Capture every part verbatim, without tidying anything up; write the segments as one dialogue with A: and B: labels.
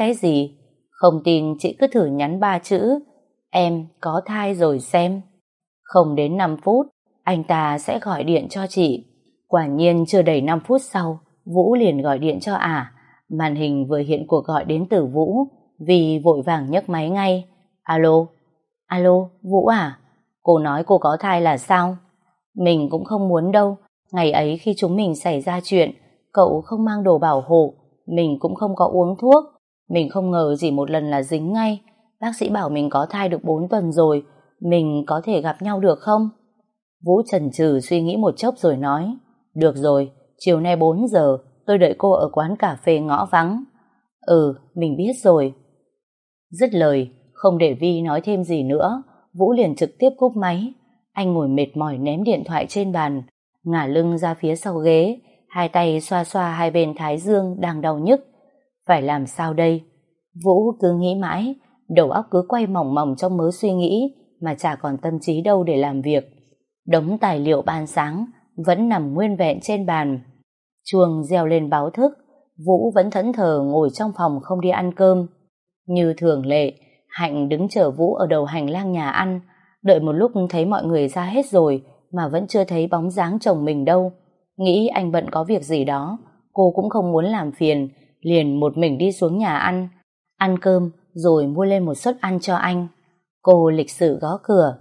A: Cái gì? Không tin chị cứ thử nhắn ba chữ em có thai rồi xem. Không đến năm phút, anh ta sẽ gọi điện cho chị. Quả nhiên chưa đầy năm phút sau, Vũ liền gọi điện cho ả. Màn hình vừa hiện cuộc gọi đến từ Vũ, vì vội vàng nhấc máy ngay. Alo? Alo, Vũ à? Cô nói cô có thai là sao? Mình cũng không muốn đâu. Ngày ấy khi chúng mình xảy ra chuyện, cậu không mang đồ bảo hộ, mình cũng không có uống thuốc. Mình không ngờ chỉ một lần là dính ngay. Bác sĩ bảo mình có thai được bốn tuần rồi, mình có thể gặp nhau được không? Vũ chần chừ suy nghĩ một chốc rồi nói, được rồi, chiều nay bốn giờ tôi đợi cô ở quán cà phê ngõ vắng. Ừ, mình biết rồi. Dứt lời, không để Vi nói thêm gì nữa, Vũ liền trực tiếp cúp máy. Anh ngồi mệt mỏi ném điện thoại trên bàn, ngả lưng ra phía sau ghế, hai tay xoa xoa hai bên thái dương đang đau nhức. Phải làm sao đây? Vũ cứ nghĩ mãi, đầu óc cứ quay mỏng mỏng trong mớ suy nghĩ mà chả còn tâm trí đâu để làm việc. Đống tài liệu ban sáng vẫn nằm nguyên vẹn trên bàn. Chuông reo lên báo thức. Vũ vẫn thẫn thờ ngồi trong phòng không đi ăn cơm. Như thường lệ, Hạnh đứng chờ Vũ ở đầu hành lang nhà ăn, đợi một lúc thấy mọi người ra hết rồi mà vẫn chưa thấy bóng dáng chồng mình đâu. Nghĩ anh bận có việc gì đó, cô cũng không muốn làm phiền, liền một mình đi xuống nhà ăn, ăn cơm rồi mua lên một suất ăn cho anh. Cô lịch sự gõ cửa.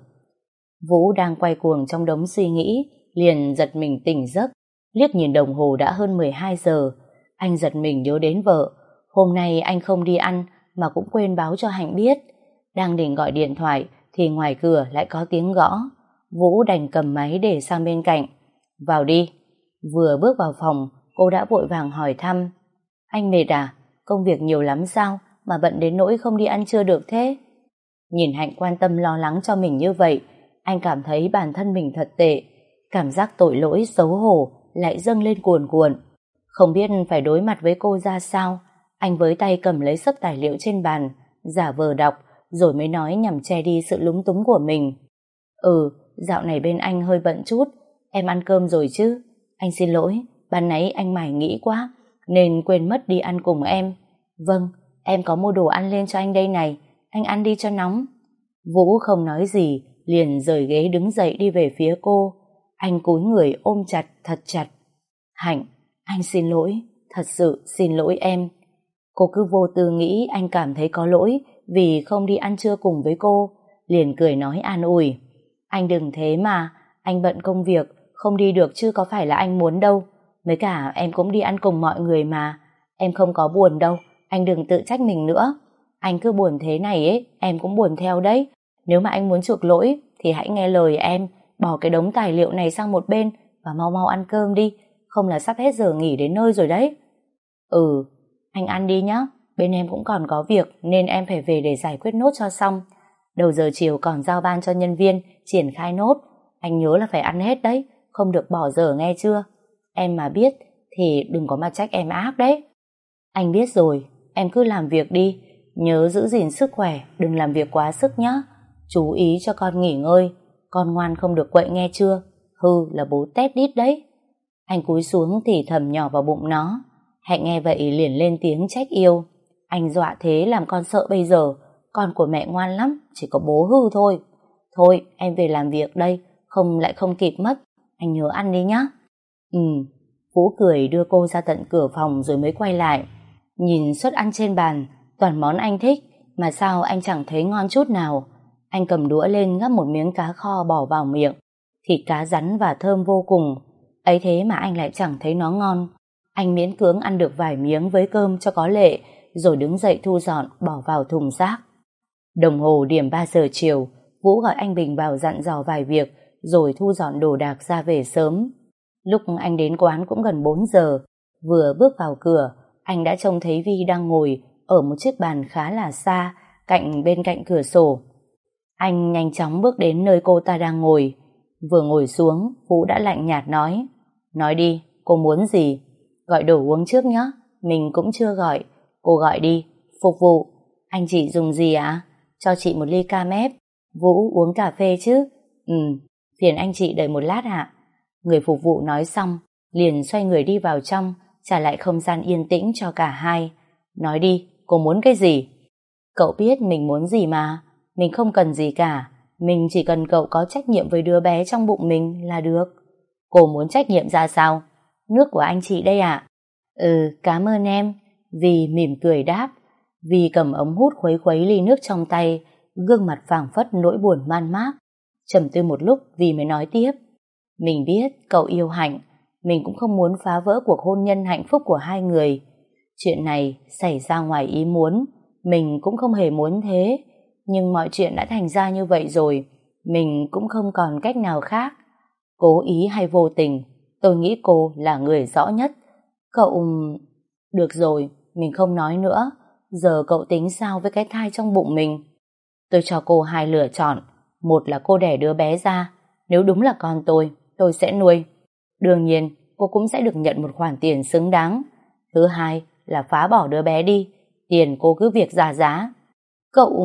A: Vũ đang quay cuồng trong đống suy nghĩ, liền giật mình tỉnh giấc, liếc nhìn đồng hồ đã hơn mười hai giờ. Anh giật mình nhớ đến vợ, hôm nay anh không đi ăn mà cũng quên báo cho Hạnh biết. Đang định gọi điện thoại thì ngoài cửa lại có tiếng gõ. Vũ đành cầm máy để sang bên cạnh. Vào đi. Vừa bước vào phòng, cô đã vội vàng hỏi thăm. Anh mệt à? Công việc nhiều lắm sao mà bận đến nỗi không đi ăn trưa được thế? Nhìn Hạnh quan tâm lo lắng cho mình như vậy, anh cảm thấy bản thân mình thật tệ. Cảm giác tội lỗi xấu hổ lại dâng lên cuồn cuộn. Không biết phải đối mặt với cô ra sao, anh với tay cầm lấy xấp tài liệu trên bàn, giả vờ đọc, rồi mới nói nhằm che đi sự lúng túng của mình. Ừ, dạo này bên anh hơi bận chút, em ăn cơm rồi chứ? Anh xin lỗi, ban nãy anh mải nghĩ quá, nên quên mất đi ăn cùng em. Vâng, em có mua đồ ăn lên cho anh đây này, anh ăn đi cho nóng. Vũ không nói gì, liền rời ghế đứng dậy đi về phía cô. Anh cúi người ôm chặt, thật chặt. Hạnh, anh xin lỗi, thật sự xin lỗi em. Cô cứ vô tư nghĩ anh cảm thấy có lỗi vì không đi ăn trưa cùng với cô, liền cười nói an ủi. Anh đừng thế mà, anh bận công việc, không đi được chứ có phải là anh muốn đâu. Với cả em cũng đi ăn cùng mọi người mà, em không có buồn đâu, anh đừng tự trách mình nữa. Anh cứ buồn thế này ấy, em cũng buồn theo đấy. Nếu mà anh muốn chuộc lỗi thì hãy nghe lời em, bỏ cái đống tài liệu này sang một bên và mau mau ăn cơm đi, không là sắp hết giờ nghỉ đến nơi rồi đấy. Ừ, anh ăn đi nhá, bên em cũng còn có việc nên em phải về để giải quyết nốt cho xong. Đầu giờ chiều còn giao ban cho nhân viên triển khai nốt, anh nhớ là phải ăn hết đấy, không được bỏ dở nghe chưa? Em mà biết thì đừng có mà trách em ác đấy. Anh biết rồi, em cứ làm việc đi, nhớ giữ gìn sức khỏe, đừng làm việc quá sức nhá. Chú ý cho con nghỉ ngơi, con ngoan không được quậy nghe chưa? Hư là bố tét đít đấy. Anh cúi xuống thì thầm nhỏ vào bụng nó. Hạnh nghe vậy liền lên tiếng trách yêu. Anh dọa thế làm con sợ bây giờ, con của mẹ ngoan lắm, chỉ có bố hư thôi. Thôi em về làm việc đây, không lại không kịp mất, anh nhớ ăn đi nhá. Ừ. Vũ cười đưa cô ra tận cửa phòng rồi mới quay lại. Nhìn suất ăn trên bàn, toàn món anh thích, mà sao anh chẳng thấy ngon chút nào. Anh cầm đũa lên gắp một miếng cá kho bỏ vào miệng. Thịt cá rắn và thơm vô cùng. Ấy thế mà anh lại chẳng thấy nó ngon. Anh miễn cưỡng ăn được vài miếng với cơm cho có lệ, rồi đứng dậy thu dọn bỏ vào thùng rác. Đồng hồ điểm ba giờ chiều, Vũ gọi anh Bình vào dặn dò vài việc, rồi thu dọn đồ đạc ra về sớm. Lúc anh đến quán cũng gần bốn giờ. Vừa bước vào cửa, anh đã trông thấy Vi đang ngồi ở một chiếc bàn khá là xa, cạnh bên cạnh cửa sổ. Anh nhanh chóng bước đến nơi cô ta đang ngồi. Vừa ngồi xuống, Vũ đã lạnh nhạt nói. Nói đi, cô muốn gì? Gọi đồ uống trước nhé, mình cũng chưa gọi. Cô gọi đi, phục vụ. Anh chị dùng gì ạ? À? Cho chị một ly cam ép. Vũ uống cà phê chứ? Ừ, phiền anh chị đợi một lát ạ. Người phục vụ nói xong, liền xoay người đi vào trong, trả lại không gian yên tĩnh cho cả hai. Nói đi, cô muốn cái gì? Cậu biết mình muốn gì mà. Mình không cần gì cả. Mình chỉ cần cậu có trách nhiệm với đứa bé trong bụng mình là được. Cô muốn trách nhiệm ra sao? Nước của anh chị đây ạ. Ừ, cảm ơn em. Vì mỉm cười đáp. Vì cầm ống hút khuấy khuấy ly nước trong tay, gương mặt phảng phất nỗi buồn man mác. Trầm tư một lúc Vì mới nói tiếp. Mình biết cậu yêu Hạnh. Mình cũng không muốn phá vỡ cuộc hôn nhân hạnh phúc của hai người. Chuyện này xảy ra ngoài ý muốn. Mình cũng không hề muốn thế. Nhưng mọi chuyện đã thành ra như vậy rồi. Mình cũng không còn cách nào khác. Cố ý hay vô tình, tôi nghĩ cô là người rõ nhất. Cậu... Được rồi, mình không nói nữa. Giờ cậu tính sao với cái thai trong bụng mình? Tôi cho cô hai lựa chọn. Một là cô đẻ đứa bé ra. Nếu đúng là con tôi, tôi sẽ nuôi. Đương nhiên, cô cũng sẽ được nhận một khoản tiền xứng đáng. Thứ hai là phá bỏ đứa bé đi. Tiền cô cứ việc ra giá. Cậu...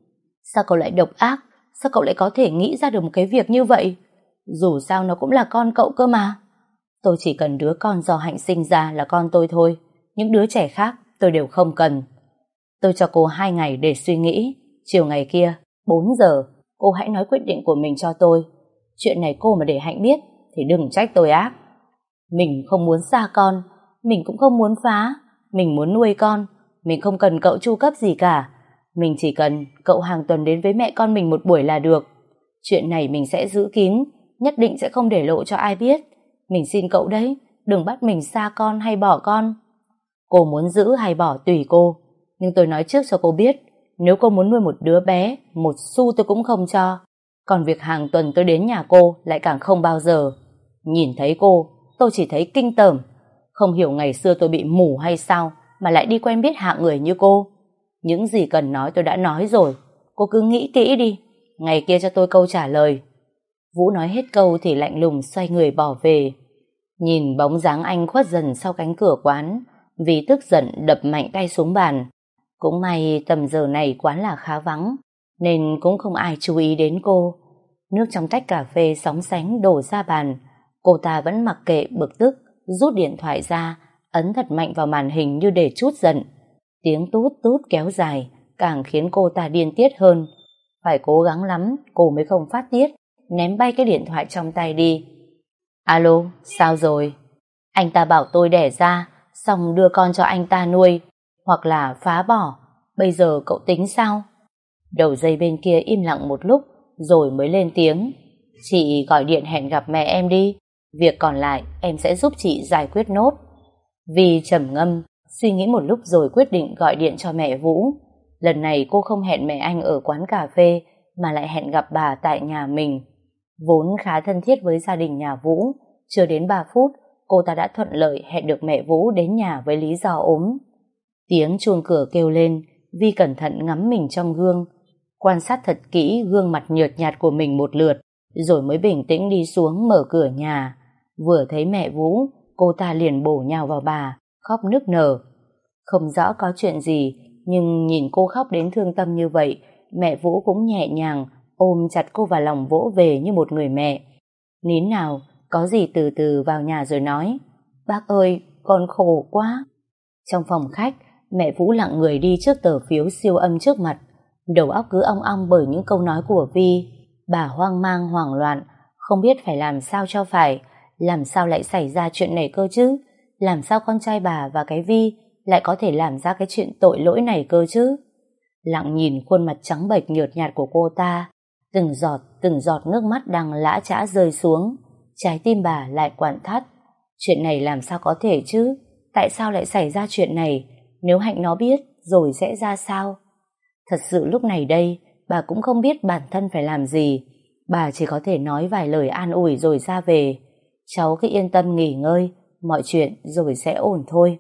A: Sao cậu lại độc ác? Sao cậu lại có thể nghĩ ra được một cái việc như vậy? Dù sao nó cũng là con cậu cơ mà. Tôi chỉ cần đứa con do Hạnh sinh ra là con tôi thôi. Những đứa trẻ khác tôi đều không cần. Tôi cho cô hai ngày để suy nghĩ. Chiều ngày kia, bốn giờ, cô hãy nói quyết định của mình cho tôi. Chuyện này cô mà để Hạnh biết thì đừng trách tôi ác. Mình không muốn xa con. Mình cũng không muốn phá. Mình muốn nuôi con. Mình không cần cậu chu cấp gì cả. Mình chỉ cần cậu hàng tuần đến với mẹ con mình một buổi là được. Chuyện này mình sẽ giữ kín, nhất định sẽ không để lộ cho ai biết. Mình xin cậu đấy, đừng bắt mình xa con hay bỏ con. Cô muốn giữ hay bỏ tùy cô. Nhưng tôi nói trước cho cô biết, nếu cô muốn nuôi một đứa bé, một xu tôi cũng không cho. Còn việc hàng tuần tôi đến nhà cô lại càng không bao giờ. Nhìn thấy cô, tôi chỉ thấy kinh tởm. Không hiểu ngày xưa tôi bị mù hay sao mà lại đi quen biết hạng người như cô. Những gì cần nói tôi đã nói rồi. Cô cứ nghĩ kỹ đi. Ngày kia cho tôi câu trả lời. Vũ nói hết câu thì lạnh lùng xoay người bỏ về. Nhìn bóng dáng anh khuất dần sau cánh cửa quán, Vì tức giận đập mạnh tay xuống bàn. Cũng may tầm giờ này quán là khá vắng, nên cũng không ai chú ý đến cô. Nước trong tách cà phê sóng sánh đổ ra bàn. Cô ta vẫn mặc kệ bực tức, rút điện thoại ra, ấn thật mạnh vào màn hình như để trút giận. Tiếng tút tút kéo dài, càng khiến cô ta điên tiết hơn. Phải cố gắng lắm, cô mới không phát tiết, ném bay cái điện thoại trong tay đi. Alo, sao rồi? Anh ta bảo tôi đẻ ra, xong đưa con cho anh ta nuôi, hoặc là phá bỏ. Bây giờ cậu tính sao? Đầu dây bên kia im lặng một lúc, rồi mới lên tiếng. Chị gọi điện hẹn gặp mẹ em đi. Việc còn lại em sẽ giúp chị giải quyết nốt. Vì trầm ngâm, suy nghĩ một lúc rồi quyết định gọi điện cho mẹ Vũ. Lần này cô không hẹn mẹ anh ở quán cà phê, mà lại hẹn gặp bà tại nhà mình. Vốn khá thân thiết với gia đình nhà Vũ, chưa đến ba phút, cô ta đã thuận lợi hẹn được mẹ Vũ đến nhà với lý do ốm. Tiếng chuông cửa kêu lên, Vi cẩn thận ngắm mình trong gương, quan sát thật kỹ gương mặt nhợt nhạt của mình một lượt, rồi mới bình tĩnh đi xuống mở cửa nhà. Vừa thấy mẹ Vũ, cô ta liền bổ nhào vào bà, khóc nức nở. Không rõ có chuyện gì, nhưng nhìn cô khóc đến thương tâm như vậy, mẹ Vũ cũng nhẹ nhàng ôm chặt cô vào lòng vỗ về như một người mẹ. Nín nào, có gì từ từ vào nhà rồi nói. Bác ơi, con khổ quá. Trong phòng khách, mẹ Vũ lặng người đi trước tờ phiếu siêu âm trước mặt. Đầu óc cứ ong ong bởi những câu nói của Vi. Bà hoang mang hoảng loạn, không biết phải làm sao cho phải. Làm sao lại xảy ra chuyện này cơ chứ? Làm sao con trai bà và cái Vi lại có thể làm ra cái chuyện tội lỗi này cơ chứ? Lặng nhìn khuôn mặt trắng bệch nhợt nhạt của cô ta, từng giọt từng giọt nước mắt đang lã chã rơi xuống, trái tim bà lại quặn thắt. Chuyện này làm sao có thể chứ? Tại sao lại xảy ra chuyện này? Nếu Hạnh nó biết rồi sẽ ra sao? Thật sự lúc này đây bà cũng không biết bản thân phải làm gì. Bà chỉ có thể nói vài lời an ủi rồi ra về. Cháu cứ yên tâm nghỉ ngơi, mọi chuyện rồi sẽ ổn thôi.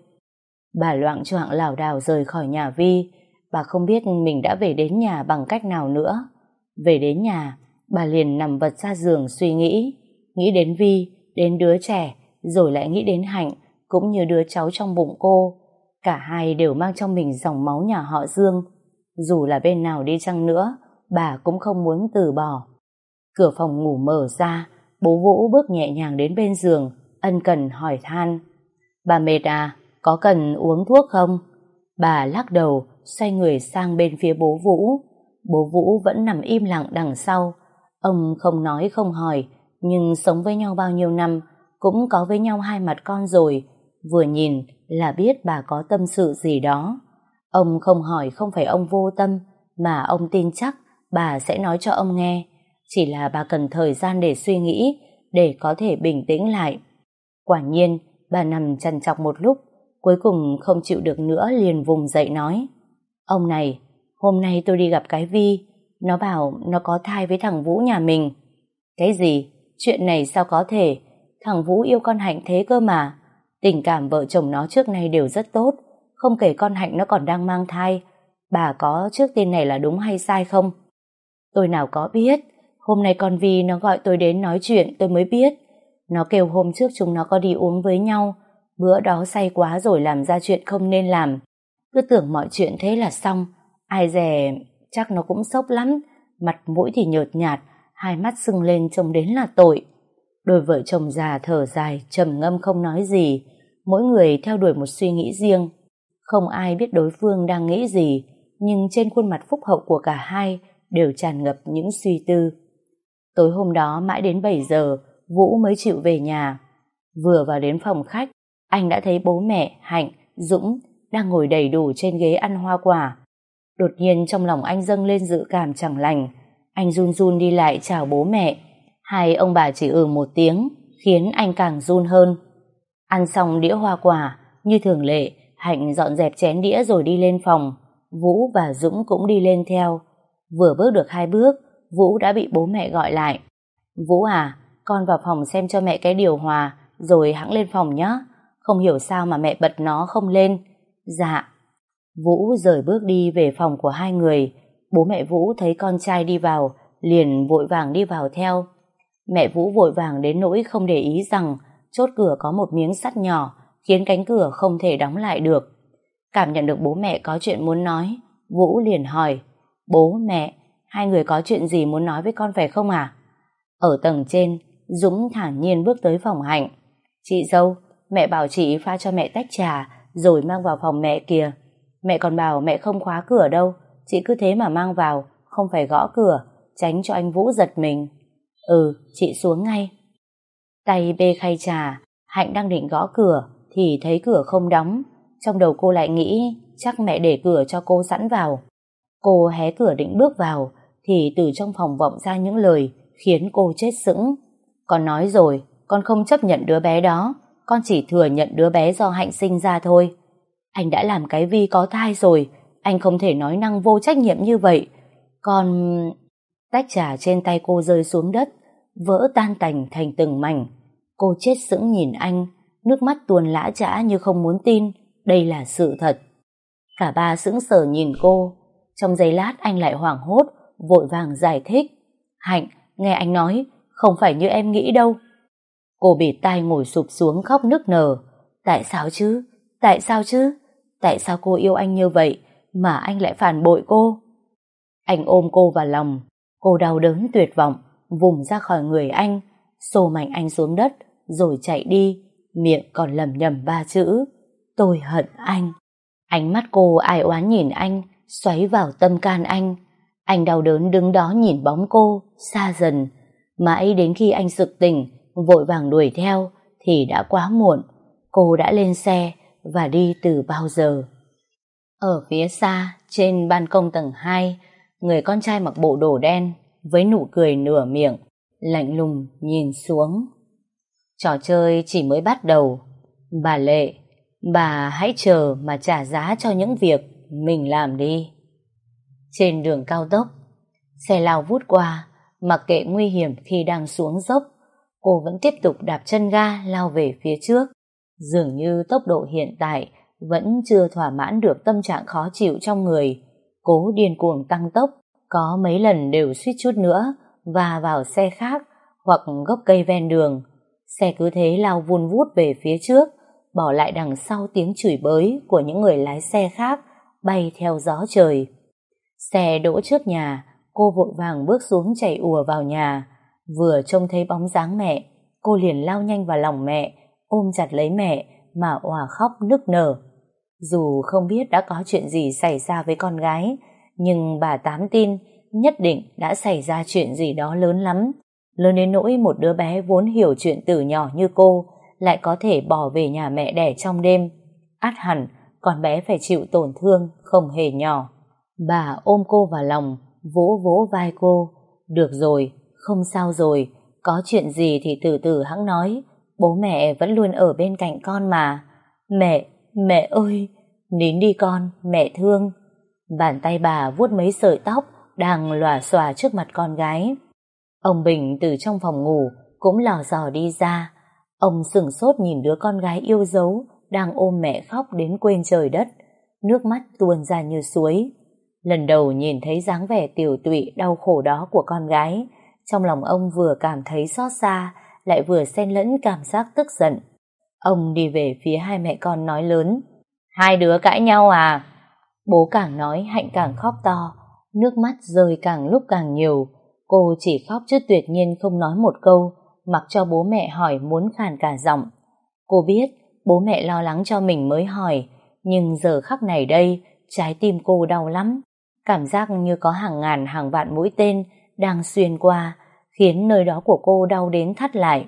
A: Bà loạng choạng lảo đảo rời khỏi nhà Vi. Bà không biết mình đã về đến nhà bằng cách nào nữa. Về đến nhà, bà liền nằm vật ra giường suy nghĩ. Nghĩ đến Vi, đến đứa trẻ, rồi lại nghĩ đến Hạnh, cũng như đứa cháu trong bụng cô. Cả hai đều mang trong mình dòng máu nhà họ Dương. Dù là bên nào đi chăng nữa, bà cũng không muốn từ bỏ. Cửa phòng ngủ mở ra, bố Vũ bước nhẹ nhàng đến bên giường, ân cần hỏi han. Bà mệt à, có cần uống thuốc không? Bà lắc đầu xoay người sang bên phía bố Vũ. Bố Vũ vẫn nằm im lặng đằng sau. Ông không nói không hỏi, nhưng sống với nhau bao nhiêu năm, cũng có với nhau hai mặt con rồi. Vừa nhìn là biết bà có tâm sự gì đó. Ông không hỏi không phải ông vô tâm, mà ông tin chắc bà sẽ nói cho ông nghe. Chỉ là bà cần thời gian để suy nghĩ, để có thể bình tĩnh lại. Quả nhiên, bà nằm trằn trọc một lúc, cuối cùng không chịu được nữa liền vùng dậy nói: Ông này, hôm nay tôi đi gặp cái Vi, nó bảo nó có thai với thằng Vũ nhà mình. Cái gì? Chuyện này sao có thể? Thằng Vũ yêu con Hạnh thế cơ mà. Tình cảm vợ chồng nó trước nay đều rất tốt, không kể con Hạnh nó còn đang mang thai. Bà có trước tin này là đúng hay sai không? Tôi nào có biết. Hôm nay con Vi nó gọi tôi đến nói chuyện tôi mới biết. Nó kêu hôm trước chúng nó có đi uống với nhau, bữa đó say quá rồi làm ra chuyện không nên làm. Cứ tưởng mọi chuyện thế là xong. Ai dè chắc nó cũng sốc lắm, mặt mũi thì nhợt nhạt, hai mắt sưng lên trông đến là tội. Đôi vợ chồng già thở dài, trầm ngâm không nói gì, mỗi người theo đuổi một suy nghĩ riêng. Không ai biết đối phương đang nghĩ gì, nhưng trên khuôn mặt phúc hậu của cả hai đều tràn ngập những suy tư. Tối hôm đó mãi đến bảy giờ, Vũ mới chịu về nhà. Vừa vào đến phòng khách, anh đã thấy bố mẹ, Hạnh, Dũng đang ngồi đầy đủ trên ghế ăn hoa quả. Đột nhiên trong lòng anh dâng lên dự cảm chẳng lành. Anh run run đi lại chào bố mẹ. Hai ông bà chỉ ừ một tiếng, khiến anh càng run hơn. Ăn xong đĩa hoa quả, như thường lệ, Hạnh dọn dẹp chén đĩa rồi đi lên phòng. Vũ và Dũng cũng đi lên theo. Vừa bước được hai bước, Vũ đã bị bố mẹ gọi lại. Vũ à, con vào phòng xem cho mẹ cái điều hòa, rồi hẵng lên phòng nhé. Không hiểu sao mà mẹ bật nó không lên. Dạ. Vũ rời bước đi về phòng của hai người. Bố mẹ Vũ thấy con trai đi vào, liền vội vàng đi vào theo. Mẹ Vũ vội vàng đến nỗi không để ý rằng chốt cửa có một miếng sắt nhỏ, khiến cánh cửa không thể đóng lại được. Cảm nhận được bố mẹ có chuyện muốn nói, Vũ liền hỏi: Bố, mẹ, hai người có chuyện gì muốn nói với con phải không à? Ở tầng trên, Dũng thản nhiên bước tới phòng Hạnh. Chị dâu, mẹ bảo chị pha cho mẹ tách trà rồi mang vào phòng mẹ kìa. Mẹ còn bảo mẹ không khóa cửa đâu, chị cứ thế mà mang vào, không phải gõ cửa, tránh cho anh Vũ giật mình. Ừ, chị xuống ngay. Tay bê khay trà, Hạnh đang định gõ cửa thì thấy cửa không đóng. Trong đầu cô lại nghĩ chắc mẹ để cửa cho cô sẵn vào. Cô hé cửa định bước vào thì từ trong phòng vọng ra những lời khiến cô chết sững. Con nói rồi, con không chấp nhận đứa bé đó, con chỉ thừa nhận đứa bé do Hạnh sinh ra thôi. Anh đã làm cái Vi có thai rồi, anh không thể nói năng vô trách nhiệm như vậy. Con... Tách trà trên tay cô rơi xuống đất, vỡ tan tành thành từng mảnh. Cô chết sững nhìn anh, nước mắt tuôn lã chã như không muốn tin đây là sự thật. Cả ba sững sờ nhìn cô. Trong giây lát anh lại hoảng hốt, vội vàng giải thích. Hạnh, nghe anh nói, không phải như em nghĩ đâu. Cô bịt tai ngồi sụp xuống khóc nức nở. Tại sao chứ? Tại sao chứ? Tại sao cô yêu anh như vậy mà anh lại phản bội cô? Anh ôm cô vào lòng. Cô đau đớn tuyệt vọng vùng ra khỏi người anh, xô mạnh anh xuống đất rồi chạy đi, miệng còn lẩm nhẩm ba chữ: tôi hận anh. Ánh mắt cô ai oán nhìn anh, xoáy vào tâm can anh. Anh đau đớn đứng đó nhìn bóng cô xa dần, mãi đến khi anh sực tỉnh vội vàng đuổi theo thì đã quá muộn. Cô đã lên xe và đi từ bao giờ. Ở phía xa, trên ban công tầng hai, người con trai mặc bộ đồ đen với nụ cười nửa miệng, lạnh lùng nhìn xuống. Trò chơi chỉ mới bắt đầu. Bà Lệ, bà hãy chờ mà trả giá cho những việc mình làm đi. Trên đường cao tốc, xe lao vút qua, mặc kệ nguy hiểm khi đang xuống dốc, cô vẫn tiếp tục đạp chân ga lao về phía trước. Dường như tốc độ hiện tại vẫn chưa thỏa mãn được tâm trạng khó chịu trong người. Cố điên cuồng tăng tốc, có mấy lần đều suýt chút nữa và vào xe khác hoặc gốc cây ven đường. Xe cứ thế lao vun vút về phía trước, bỏ lại đằng sau tiếng chửi bới của những người lái xe khác bay theo gió trời. Xe đỗ trước nhà, cô vội vàng bước xuống chạy ùa vào nhà. Vừa trông thấy bóng dáng mẹ, cô liền lao nhanh vào lòng mẹ, ôm chặt lấy mẹ mà òa khóc nức nở. Dù không biết đã có chuyện gì xảy ra với con gái, nhưng bà Tám tin nhất định đã xảy ra chuyện gì đó lớn lắm. Lớn đến nỗi một đứa bé vốn hiểu chuyện từ nhỏ như cô lại có thể bỏ về nhà mẹ đẻ trong đêm. Ắt hẳn con bé phải chịu tổn thương không hề nhỏ. Bà ôm cô vào lòng, vỗ vỗ vai cô. Được rồi, không sao rồi, có chuyện gì thì từ từ hẵng nói, bố mẹ vẫn luôn ở bên cạnh con mà. Mẹ, mẹ ơi, nín đi con, mẹ thương. Bàn tay bà vuốt mấy sợi tóc đang lòa xòa trước mặt con gái. Ông Bình từ trong phòng ngủ cũng lò dò đi ra. Ông sửng sốt nhìn đứa con gái yêu dấu đang ôm mẹ khóc đến quên trời đất, nước mắt tuôn ra như suối. Lần đầu nhìn thấy dáng vẻ tiểu tụy đau khổ đó của con gái, trong lòng ông vừa cảm thấy xót xa, lại vừa xen lẫn cảm giác tức giận. Ông đi về phía hai mẹ con nói lớn: Hai đứa cãi nhau à? Bố càng nói Hạnh càng khóc to, nước mắt rơi càng lúc càng nhiều. Cô chỉ khóc chứ tuyệt nhiên không nói một câu, mặc cho bố mẹ hỏi muốn khàn cả giọng. Cô biết bố mẹ lo lắng cho mình mới hỏi, nhưng giờ khắc này đây, trái tim cô đau lắm. Cảm giác như có hàng ngàn hàng vạn mũi tên đang xuyên qua, khiến nơi đó của cô đau đến thắt lại.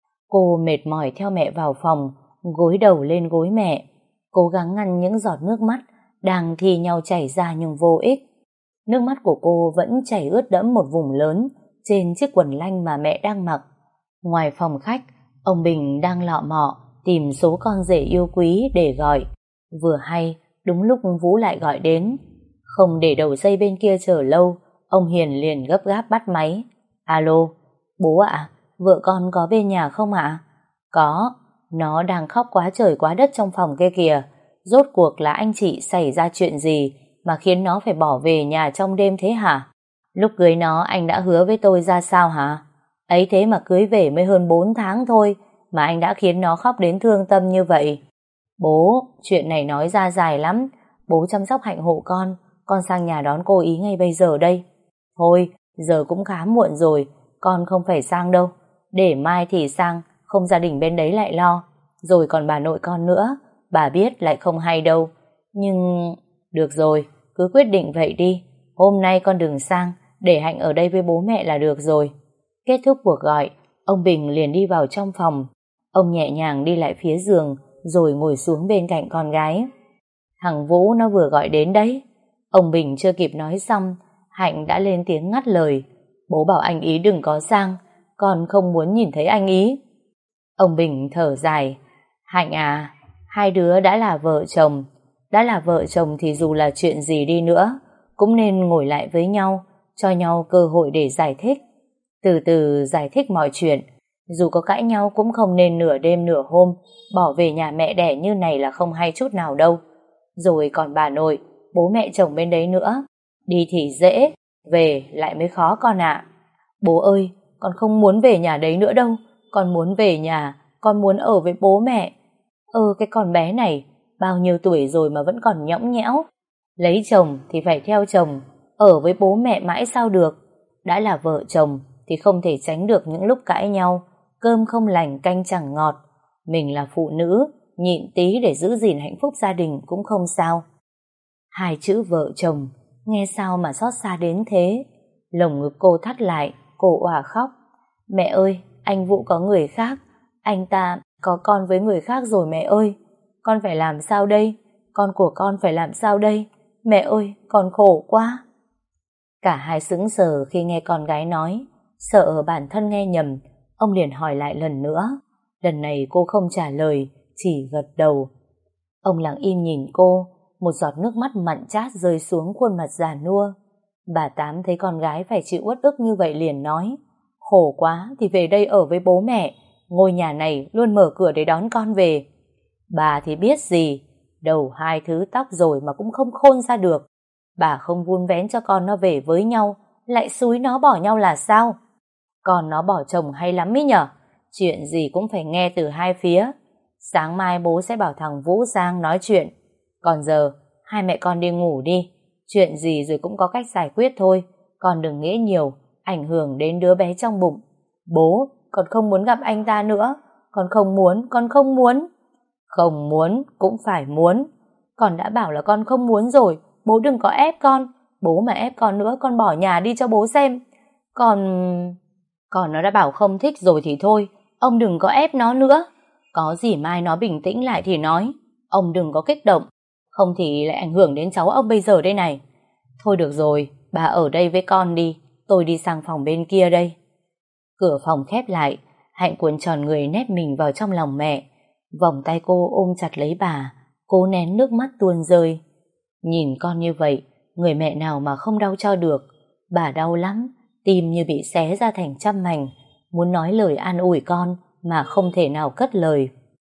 A: Cô mệt mỏi theo mẹ vào phòng, gối đầu lên gối mẹ, cố gắng ngăn những giọt nước mắt đang thi nhau chảy ra nhưng vô ích. Nước mắt của cô vẫn chảy ướt đẫm một vùng lớn trên chiếc quần lanh mà mẹ đang mặc. Ngoài phòng khách, ông Bình đang lọ mọ tìm số con rể yêu quý để gọi. Vừa hay, đúng lúc Vũ lại gọi đến. Không để đầu dây bên kia chờ lâu, ông Hiền liền gấp gáp bắt máy. Alo, bố ạ, vợ con có về nhà không ạ? Có, nó đang khóc quá trời quá đất trong phòng kia kìa. Rốt cuộc là anh chị xảy ra chuyện gì mà khiến nó phải bỏ về nhà trong đêm thế hả? Lúc cưới nó anh đã hứa với tôi ra sao hả? Ấy thế mà cưới về mới hơn bốn tháng thôi mà anh đã khiến nó khóc đến thương tâm như vậy. Bố, chuyện này nói ra dài lắm. Bố chăm sóc Hạnh hộ con, con sang nhà đón cô ý ngay bây giờ đây. Thôi, giờ cũng khá muộn rồi, con không phải sang đâu. Để mai thì sang, không gia đình bên đấy lại lo. Rồi còn bà nội con nữa, bà biết lại không hay đâu. Nhưng... được rồi, cứ quyết định vậy đi. Hôm nay con đừng sang, để Hạnh ở đây với bố mẹ là được rồi. Kết thúc cuộc gọi, ông Bình liền đi vào trong phòng. Ông nhẹ nhàng đi lại phía giường, rồi ngồi xuống bên cạnh con gái. Thằng Vũ nó vừa gọi đến đấy. Ông Bình chưa kịp nói xong, Hạnh đã lên tiếng ngắt lời. Bố bảo anh ý đừng có sang, con không muốn nhìn thấy anh ý. Ông Bình thở dài. Hạnh à, hai đứa đã là vợ chồng. Đã là vợ chồng thì dù là chuyện gì đi nữa, cũng nên ngồi lại với nhau, cho nhau cơ hội để giải thích. Từ từ giải thích mọi chuyện. Dù có cãi nhau cũng không nên nửa đêm nửa hôm bỏ về nhà mẹ đẻ như này là không hay chút nào đâu. Rồi còn bà nội, bố mẹ chồng bên đấy nữa. Đi thì dễ, về lại mới khó con ạ. Bố ơi, con không muốn về nhà đấy nữa đâu. Con muốn về nhà, con muốn ở với bố mẹ. Ừ, cái con bé này, bao nhiêu tuổi rồi mà vẫn còn nhõng nhẽo. Lấy chồng thì phải theo chồng, ở với bố mẹ mãi sao được. Đã là vợ chồng thì không thể tránh được những lúc cãi nhau, cơm không lành canh chẳng ngọt. Mình là phụ nữ, nhịn tí để giữ gìn hạnh phúc gia đình cũng không sao. Hai chữ vợ chồng, nghe sao mà xót xa đến thế. Lồng ngực cô thắt lại, cô òa khóc. Mẹ ơi, anh Vũ có người khác, anh ta có con với người khác rồi mẹ ơi. Con phải làm sao đây? Con của con phải làm sao đây? Mẹ ơi, con khổ quá. Cả hai sững sờ khi nghe con gái nói, sợ bản thân nghe nhầm, ông liền hỏi lại lần nữa. Lần này cô không trả lời, chỉ gật đầu. Ông lặng im nhìn cô, một giọt nước mắt mặn chát rơi xuống khuôn mặt già nua. Bà Tám thấy con gái phải chịu uất ức như vậy liền nói, khổ quá thì về đây ở với bố mẹ, ngôi nhà này luôn mở cửa để đón con về. Bà thì biết gì, đầu hai thứ tóc rồi mà cũng không khôn ra được. Bà không vun vén cho con nó về với nhau, lại xúi nó bỏ nhau là sao? Con nó bỏ chồng hay lắm ý nhở? Chuyện gì cũng phải nghe từ hai phía. Sáng mai bố sẽ bảo thằng Vũ sang nói chuyện. Còn giờ, hai mẹ con đi ngủ đi. Chuyện gì rồi cũng có cách giải quyết thôi. Con đừng nghĩ nhiều, ảnh hưởng đến đứa bé trong bụng. Bố, con không muốn gặp anh ta nữa. Con không muốn, con không muốn. Không muốn cũng phải muốn. Con đã bảo là con không muốn rồi, bố đừng có ép con. Bố mà ép con nữa, con bỏ nhà đi cho bố xem. Con... Con nó đã bảo không thích rồi thì thôi, ông đừng có ép nó nữa. Có gì mai nó bình tĩnh lại thì nói. Ông đừng có kích động, không thì lại ảnh hưởng đến cháu ông bây giờ đây này. Thôi được rồi, bà ở đây với con đi, tôi đi sang phòng bên kia đây. Cửa phòng khép lại, Hạnh cuốn tròn người nép mình vào trong lòng mẹ. Vòng tay cô ôm chặt lấy bà, cố nén nước mắt tuôn rơi. Nhìn con như vậy, người mẹ nào mà không đau cho được. Bà đau lắm, tim như bị xé ra thành trăm mảnh, muốn nói lời an ủi con mà không thể nào cất lời.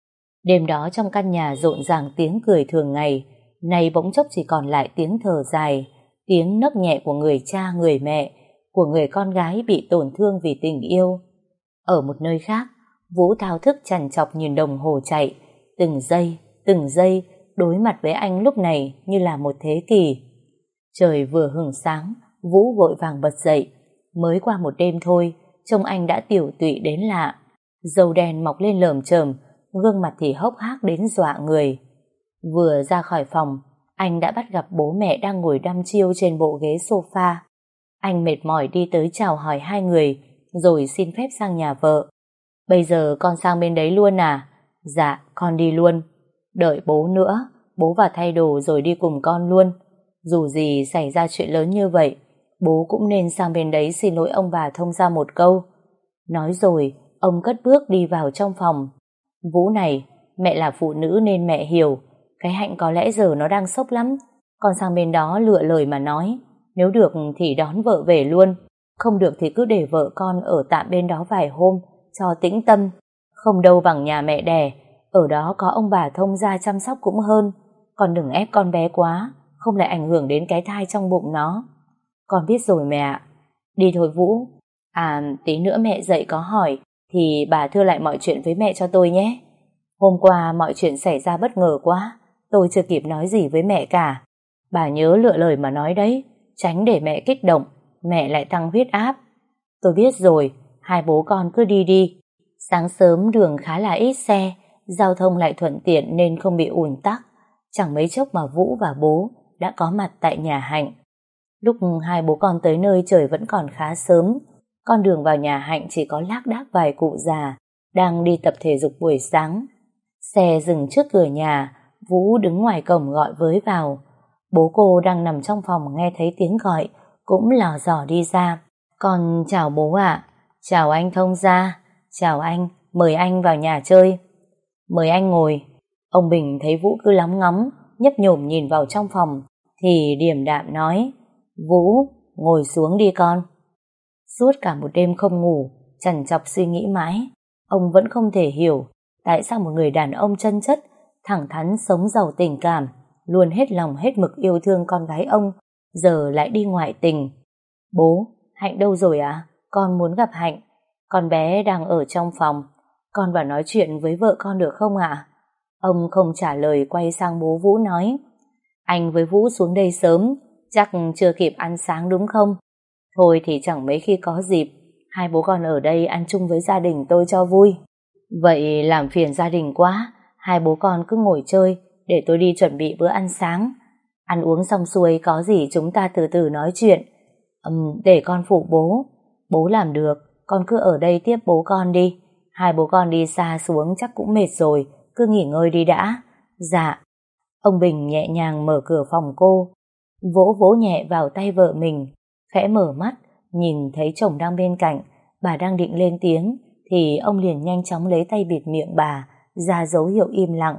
A: Đêm đó trong căn nhà rộn ràng tiếng cười thường ngày, nay bỗng chốc chỉ còn lại tiếng thở dài, tiếng nấc nhẹ của người cha người mẹ, của người con gái bị tổn thương vì tình yêu. Ở một nơi khác, Vũ thao thức trằn trọc nhìn đồng hồ chạy, từng giây, từng giây đối mặt với anh lúc này như là một thế kỷ. Trời vừa hửng sáng, Vũ vội vàng bật dậy. Mới qua một đêm thôi, trông anh đã tiểu tụy đến lạ. Râu đen mọc lên lởm chởm, gương mặt thì hốc hác đến dọa người. Vừa ra khỏi phòng, anh đã bắt gặp bố mẹ đang ngồi đăm chiêu trên bộ ghế sofa. Anh mệt mỏi đi tới chào hỏi hai người, rồi xin phép sang nhà vợ. Bây giờ con sang bên đấy luôn à? Dạ, con đi luôn. Đợi bố nữa, bố vào thay đồ rồi đi cùng con luôn. Dù gì xảy ra chuyện lớn như vậy, bố cũng nên sang bên đấy xin lỗi ông bà thông ra một câu. Nói rồi, ông cất bước đi vào trong phòng. Vũ này, mẹ là phụ nữ nên mẹ hiểu. Cái Hạnh có lẽ giờ nó đang sốc lắm. Con sang bên đó lựa lời mà nói. Nếu được thì đón vợ về luôn. Không được thì cứ để vợ con ở tạm bên đó vài hôm cho tĩnh tâm. Không đâu bằng nhà mẹ đẻ. Ở đó có ông bà thông gia chăm sóc cũng hơn. Con đừng ép con bé quá, không lại ảnh hưởng đến cái thai trong bụng nó. Con biết rồi mẹ ạ. Đi thôi Vũ. À, tí nữa mẹ dậy có hỏi thì bà thưa lại mọi chuyện với mẹ cho tôi nhé. Hôm qua mọi chuyện xảy ra bất ngờ quá, tôi chưa kịp nói gì với mẹ cả. Bà nhớ lựa lời mà nói đấy, tránh để mẹ kích động, mẹ lại tăng huyết áp. Tôi biết rồi, hai bố con cứ đi đi. Sáng sớm đường khá là ít xe, giao thông lại thuận tiện nên không bị ùn tắc. Chẳng mấy chốc mà Vũ và bố đã có mặt tại nhà Hạnh. Lúc hai bố con tới nơi trời vẫn còn khá sớm. Con đường vào nhà Hạnh chỉ có lác đác vài cụ già đang đi tập thể dục buổi sáng. Xe dừng trước cửa nhà, Vũ đứng ngoài cổng gọi với vào. Bố cô đang nằm trong phòng nghe thấy tiếng gọi, cũng lò dò đi ra. Con chào bố ạ. Chào anh thông gia. Chào anh, mời anh vào nhà chơi. Mời anh ngồi. Ông Bình thấy Vũ cứ lóng ngóng, nhấp nhổm nhìn vào trong phòng, thì điềm đạm nói: Vũ, ngồi xuống đi con. Suốt cả một đêm không ngủ, trằn trọc suy nghĩ mãi, ông vẫn không thể hiểu tại sao một người đàn ông chân chất, thẳng thắn, sống giàu tình cảm, luôn hết lòng hết mực yêu thương con gái ông, giờ lại đi ngoại tình. Bố, Hạnh đâu rồi ạ? À? Con muốn gặp Hạnh. Con bé đang ở trong phòng. Con vào nói chuyện với vợ con được không ạ? À? Ông không trả lời, quay sang bố Vũ nói: Anh với Vũ xuống đây sớm, chắc chưa kịp ăn sáng đúng không? Thôi thì chẳng mấy khi có dịp, hai bố con ở đây ăn chung với gia đình tôi cho vui. Vậy làm phiền gia đình quá, hai bố con cứ ngồi chơi để tôi đi chuẩn bị bữa ăn sáng. Ăn uống xong xuôi có gì chúng ta từ từ nói chuyện. Uhm, để con phụ bố. Bố làm được, con cứ ở đây tiếp bố con đi. Hai bố con đi xa xuống chắc cũng mệt rồi, cứ nghỉ ngơi đi đã. Dạ. Ông Bình nhẹ nhàng mở cửa phòng cô, vỗ vỗ nhẹ vào tay vợ mình, khẽ mở mắt, nhìn thấy chồng đang bên cạnh, bà đang định lên tiếng, thì ông liền nhanh chóng lấy tay bịt miệng bà, ra dấu hiệu im lặng.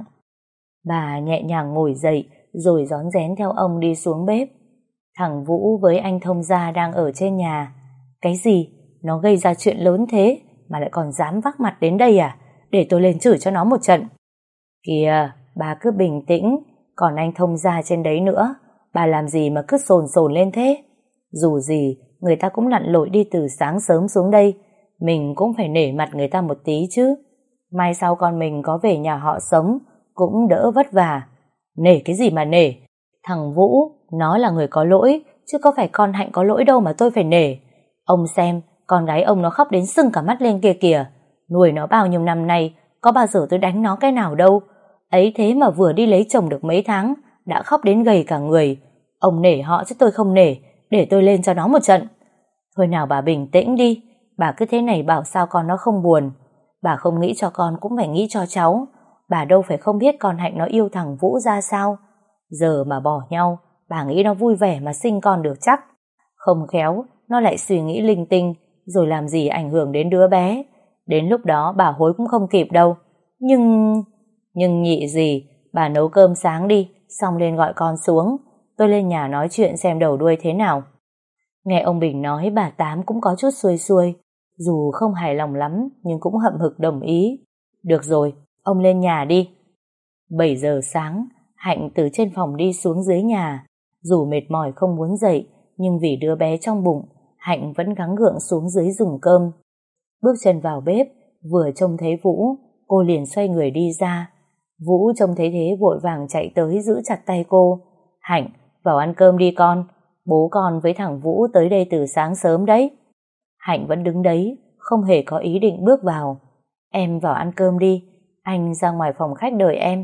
A: Bà nhẹ nhàng ngồi dậy, rồi rón rén theo ông đi xuống bếp. Thằng Vũ với anh thông gia đang ở trên nhà. Cái gì? Nó gây ra chuyện lớn thế, mà lại còn dám vác mặt đến đây à? Để tôi lên chửi cho nó một trận. Kìa, bà cứ bình tĩnh, còn anh thông gia trên đấy nữa, bà làm gì mà cứ sồn sồn lên thế? Dù gì, người ta cũng lặn lội đi từ sáng sớm xuống đây, mình cũng phải nể mặt người ta một tí chứ. Mai sau con mình có về nhà họ sống, cũng đỡ vất vả. Nể cái gì mà nể? Thằng Vũ, nó là người có lỗi, chứ có phải con Hạnh có lỗi đâu mà tôi phải nể. Ông xem, con gái ông nó khóc đến sưng cả mắt lên kia kìa. Nuôi nó bao nhiêu năm nay, có bao giờ tôi đánh nó cái nào đâu. Ấy thế mà vừa đi lấy chồng được mấy tháng đã khóc đến gầy cả người. Ông nể họ chứ tôi không nể, để tôi lên cho nó một trận. Thôi nào bà bình tĩnh đi, bà cứ thế này bảo sao con nó không buồn. Bà không nghĩ cho con cũng phải nghĩ cho cháu. Bà đâu phải không biết con Hạnh nó yêu thằng Vũ ra sao. Giờ mà bỏ nhau, bà nghĩ nó vui vẻ mà sinh con được chắc. Không khéo, nó lại suy nghĩ linh tinh, rồi làm gì ảnh hưởng đến đứa bé. Đến lúc đó bà hối cũng không kịp đâu. Nhưng... Nhưng nhị gì, bà nấu cơm sáng đi, xong lên gọi con xuống. Tôi lên nhà nói chuyện xem đầu đuôi thế nào. Nghe ông Bình nói bà Tám cũng có chút xuôi xuôi. Dù không hài lòng lắm, nhưng cũng hậm hực đồng ý. Được rồi, ông lên nhà đi. Bảy giờ sáng, Hạnh từ trên phòng đi xuống dưới nhà. Dù mệt mỏi không muốn dậy, nhưng vì đứa bé trong bụng, Hạnh vẫn gắng gượng xuống dưới dùng cơm. Bước chân vào bếp, vừa trông thấy Vũ, cô liền xoay người đi ra. Vũ trông thấy thế vội vàng chạy tới giữ chặt tay cô. Hạnh, vào ăn cơm đi con. Bố con với thằng Vũ tới đây từ sáng sớm đấy. Hạnh vẫn đứng đấy, không hề có ý định bước vào. Em vào ăn cơm đi, anh ra ngoài phòng khách đợi em.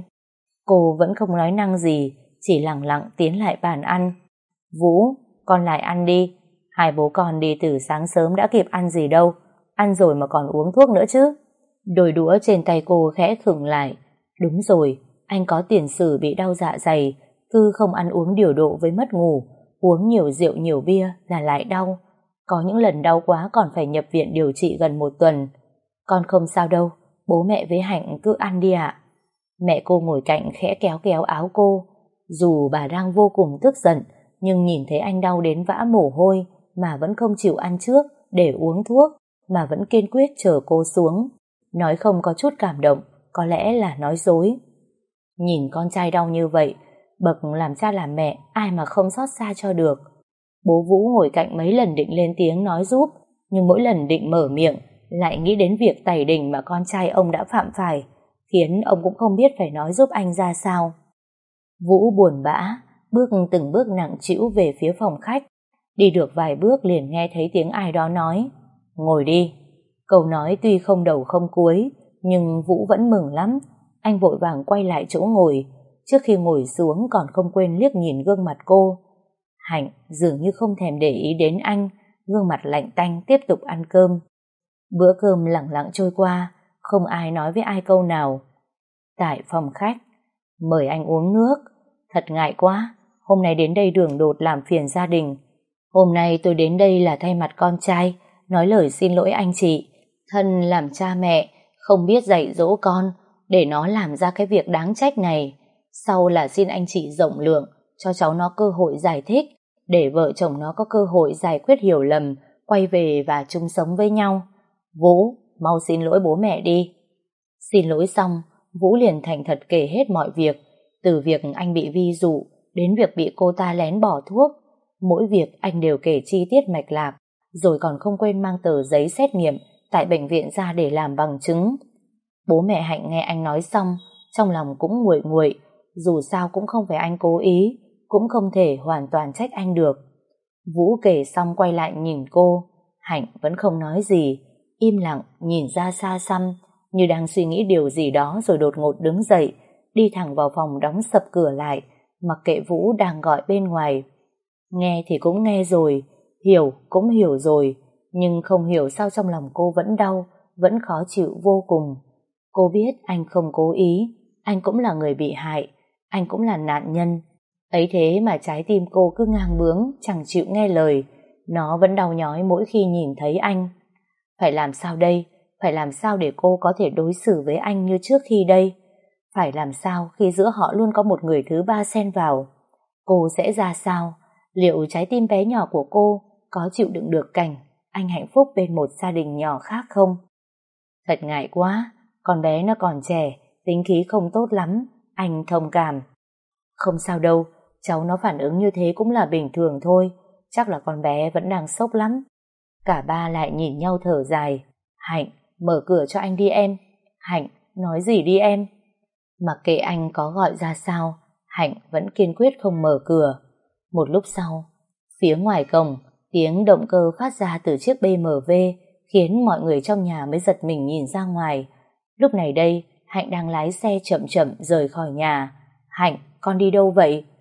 A: Cô vẫn không nói năng gì, chỉ lặng lặng tiến lại bàn ăn. Vũ, con lại ăn đi. Hai bố con đi từ sáng sớm đã kịp ăn gì đâu. Ăn rồi mà còn uống thuốc nữa chứ. Đôi đũa trên tay cô khẽ khựng lại. Đúng rồi, anh có tiền sử bị đau dạ dày, cứ không ăn uống điều độ với mất ngủ, uống nhiều rượu nhiều bia là lại đau. Có những lần đau quá còn phải nhập viện điều trị gần một tuần. Con không sao đâu, bố mẹ với Hạnh cứ ăn đi ạ. Mẹ cô ngồi cạnh khẽ kéo kéo áo cô. Dù bà đang vô cùng tức giận, nhưng nhìn thấy anh đau đến vã mồ hôi mà vẫn không chịu ăn trước để uống thuốc, mà vẫn kiên quyết chờ cô xuống. Nói không có chút cảm động, có lẽ là nói dối. Nhìn con trai đau như vậy, bậc làm cha làm mẹ ai mà không xót xa cho được. Bố Vũ ngồi cạnh mấy lần định lên tiếng nói giúp, nhưng mỗi lần định mở miệng lại nghĩ đến việc tày đình mà con trai ông đã phạm phải, khiến ông cũng không biết phải nói giúp anh ra sao. Vũ buồn bã, bước từng bước nặng trĩu về phía phòng khách. Đi được vài bước liền nghe thấy tiếng ai đó nói: ngồi đi. Câu nói tuy không đầu không cuối, nhưng Vũ vẫn mừng lắm. Anh vội vàng quay lại chỗ ngồi. Trước khi ngồi xuống còn không quên liếc nhìn gương mặt cô. Hạnh dường như không thèm để ý đến anh, gương mặt lạnh tanh tiếp tục ăn cơm. Bữa cơm lặng lặng trôi qua, không ai nói với ai câu nào. Tại phòng khách, mời anh uống nước. Thật ngại quá, hôm nay đến đây đường đột làm phiền gia đình. Hôm nay tôi đến đây là thay mặt con trai, nói lời xin lỗi anh chị. Thân làm cha mẹ, không biết dạy dỗ con, để nó làm ra cái việc đáng trách này. Sau là xin anh chị rộng lượng, cho cháu nó cơ hội giải thích, để vợ chồng nó có cơ hội giải quyết hiểu lầm, quay về và chung sống với nhau. Vũ, mau xin lỗi bố mẹ đi. Xin lỗi xong, Vũ liền thành thật kể hết mọi việc, từ việc anh bị vi dụ đến việc bị cô ta lén bỏ thuốc. Mỗi việc anh đều kể chi tiết mạch lạc, rồi còn không quên mang tờ giấy xét nghiệm tại bệnh viện ra để làm bằng chứng. Bố mẹ Hạnh nghe anh nói xong, trong lòng cũng nguội nguội, dù sao cũng không phải anh cố ý, cũng không thể hoàn toàn trách anh được. Vũ kể xong quay lại nhìn cô, Hạnh vẫn không nói gì, im lặng nhìn ra xa xăm, như đang suy nghĩ điều gì đó rồi đột ngột đứng dậy, đi thẳng vào phòng đóng sập cửa lại, mặc kệ Vũ đang gọi bên ngoài. Nghe thì cũng nghe rồi, hiểu cũng hiểu rồi, nhưng không hiểu sao trong lòng cô vẫn đau, vẫn khó chịu vô cùng. Cô biết anh không cố ý, anh cũng là người bị hại, anh cũng là nạn nhân. Ấy thế mà trái tim cô cứ ngang bướng, chẳng chịu nghe lời. Nó vẫn đau nhói mỗi khi nhìn thấy anh. Phải làm sao đây? Phải làm sao để cô có thể đối xử với anh như trước khi đây? Phải làm sao khi giữa họ luôn có một người thứ ba xen vào? Cô sẽ ra sao? Liệu trái tim bé nhỏ của cô có chịu đựng được cảnh anh hạnh phúc bên một gia đình nhỏ khác không? Thật ngại quá, con bé nó còn trẻ, tính khí không tốt lắm, anh thông cảm. Không sao đâu, cháu nó phản ứng như thế cũng là bình thường thôi, chắc là con bé vẫn đang sốc lắm. Cả ba lại nhìn nhau thở dài. Hạnh, mở cửa cho anh đi em. Hạnh, nói gì đi em. Mặc kệ anh có gọi ra sao, Hạnh vẫn kiên quyết không mở cửa. Một lúc sau, phía ngoài cổng, tiếng động cơ phát ra từ chiếc bê em vê khiến mọi người trong nhà mới giật mình nhìn ra ngoài. Lúc này đây, Hạnh đang lái xe chậm chậm rời khỏi nhà. Hạnh, con đi đâu vậy?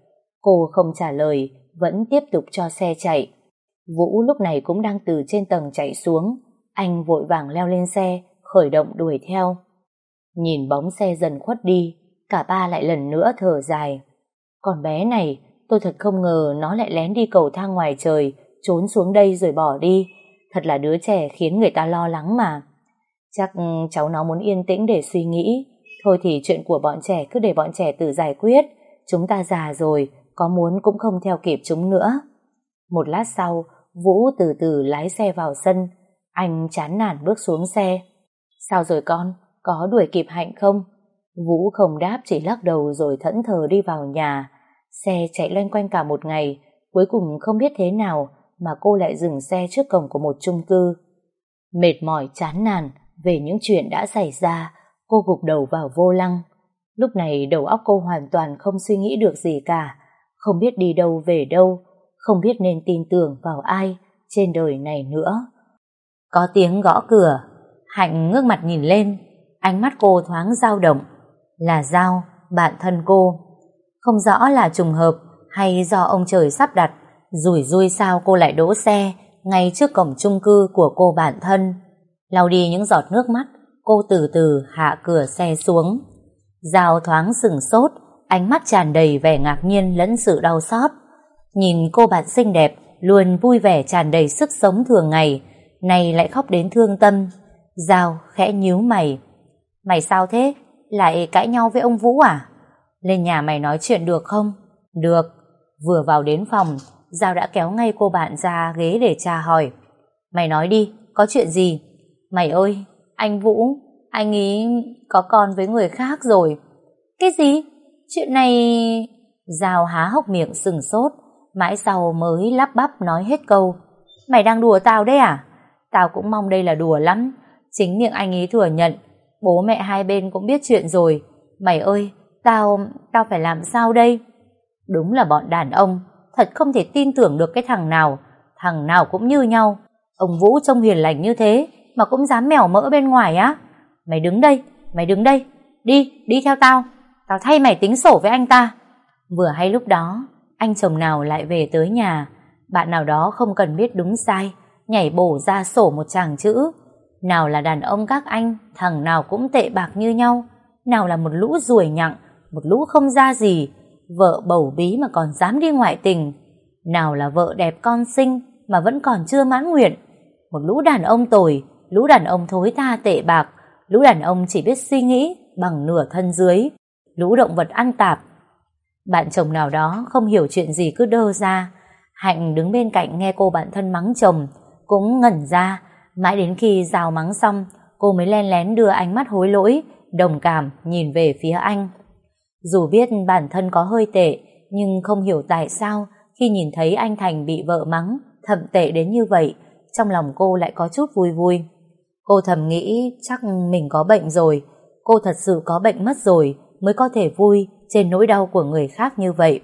A: Cô không trả lời, vẫn tiếp tục cho xe chạy. Vũ lúc này cũng đang từ trên tầng chạy xuống. Anh vội vàng leo lên xe, khởi động đuổi theo. Nhìn bóng xe dần khuất đi, cả ba lại lần nữa thở dài. Con bé này, tôi thật không ngờ nó lại lén đi cầu thang ngoài trời, trốn xuống đây rồi bỏ đi. Thật là đứa trẻ khiến người ta lo lắng mà. Chắc cháu nó muốn yên tĩnh để suy nghĩ. Thôi thì chuyện của bọn trẻ cứ để bọn trẻ tự giải quyết. Chúng ta già rồi, có muốn cũng không theo kịp chúng nữa. Một lát sau, Vũ từ từ lái xe vào sân. Anh chán nản bước xuống xe. Sao rồi con? Có đuổi kịp Hạnh không? Vũ không đáp, chỉ lắc đầu rồi thẫn thờ đi vào nhà. Xe chạy loanh quanh cả một ngày, cuối cùng không biết thế nào mà cô lại dừng xe trước cổng của một chung cư. Mệt mỏi chán nản về những chuyện đã xảy ra, cô gục đầu vào vô lăng. Lúc này đầu óc cô hoàn toàn không suy nghĩ được gì cả, không biết đi đâu về đâu, không biết nên tin tưởng vào ai trên đời này nữa. Có tiếng gõ cửa. Hạnh ngước mặt nhìn lên, ánh mắt cô thoáng dao động. Là Giao, bạn thân cô. Không rõ là trùng hợp hay do ông trời sắp đặt, rủi rui sao cô lại đỗ xe ngay trước cổng chung cư của cô bạn thân. Lau đi những giọt nước mắt, cô từ từ hạ cửa xe xuống. Giao thoáng sừng sốt, ánh mắt tràn đầy vẻ ngạc nhiên lẫn sự đau xót. Nhìn cô bạn xinh đẹp, luôn vui vẻ tràn đầy sức sống thường ngày, nay lại khóc đến thương tâm. Giao khẽ nhíu mày. Mày sao thế? Lại cãi nhau với ông Vũ à? Lên nhà mày nói chuyện được không? Được. Vừa vào đến phòng, Giao đã kéo ngay cô bạn ra ghế để tra hỏi. Mày nói đi, có chuyện gì? Mày ơi, anh Vũ, anh ấy có con với người khác rồi. Cái gì? Chuyện này... Giao há hốc miệng sừng sốt, mãi sau mới lắp bắp nói hết câu. Mày đang đùa tao đấy à? Tao cũng mong đây là đùa lắm. Chính miệng anh ấy thừa nhận, bố mẹ hai bên cũng biết chuyện rồi. Mày ơi, tao, tao phải làm sao đây? Đúng là bọn đàn ông, thật không thể tin tưởng được cái thằng nào. Thằng nào cũng như nhau. Ông Vũ trông hiền lành như thế mà cũng dám mèo mỡ bên ngoài á. Mày đứng đây, mày đứng đây. Đi, đi theo tao. Tao thay mày tính sổ với anh ta. Vừa hay lúc đó, anh chồng nào lại về tới nhà. Bạn nào đó không cần biết đúng sai, nhảy bổ ra sổ một tràng chữ. Nào là đàn ông các anh, thằng nào cũng tệ bạc như nhau. Nào là một lũ ruồi nhặng, một lũ không ra gì, vợ bầu bí mà còn dám đi ngoại tình. Nào là vợ đẹp con xinh mà vẫn còn chưa mãn nguyện. Một lũ đàn ông tồi, lũ đàn ông thối tha tệ bạc, lũ đàn ông chỉ biết suy nghĩ bằng nửa thân dưới, lũ động vật ăn tạp. Bạn chồng nào đó không hiểu chuyện gì cứ đơ ra. Hạnh đứng bên cạnh nghe cô bạn thân mắng chồng, cũng ngẩn ra. Mãi đến khi Giao mắng xong, cô mới len lén đưa ánh mắt hối lỗi, đồng cảm nhìn về phía anh. Dù biết bản thân có hơi tệ, nhưng không hiểu tại sao khi nhìn thấy anh Thành bị vợ mắng thậm tệ đến như vậy, trong lòng cô lại có chút vui vui. Cô thầm nghĩ chắc mình có bệnh rồi, cô thật sự có bệnh mất rồi mới có thể vui trên nỗi đau của người khác như vậy.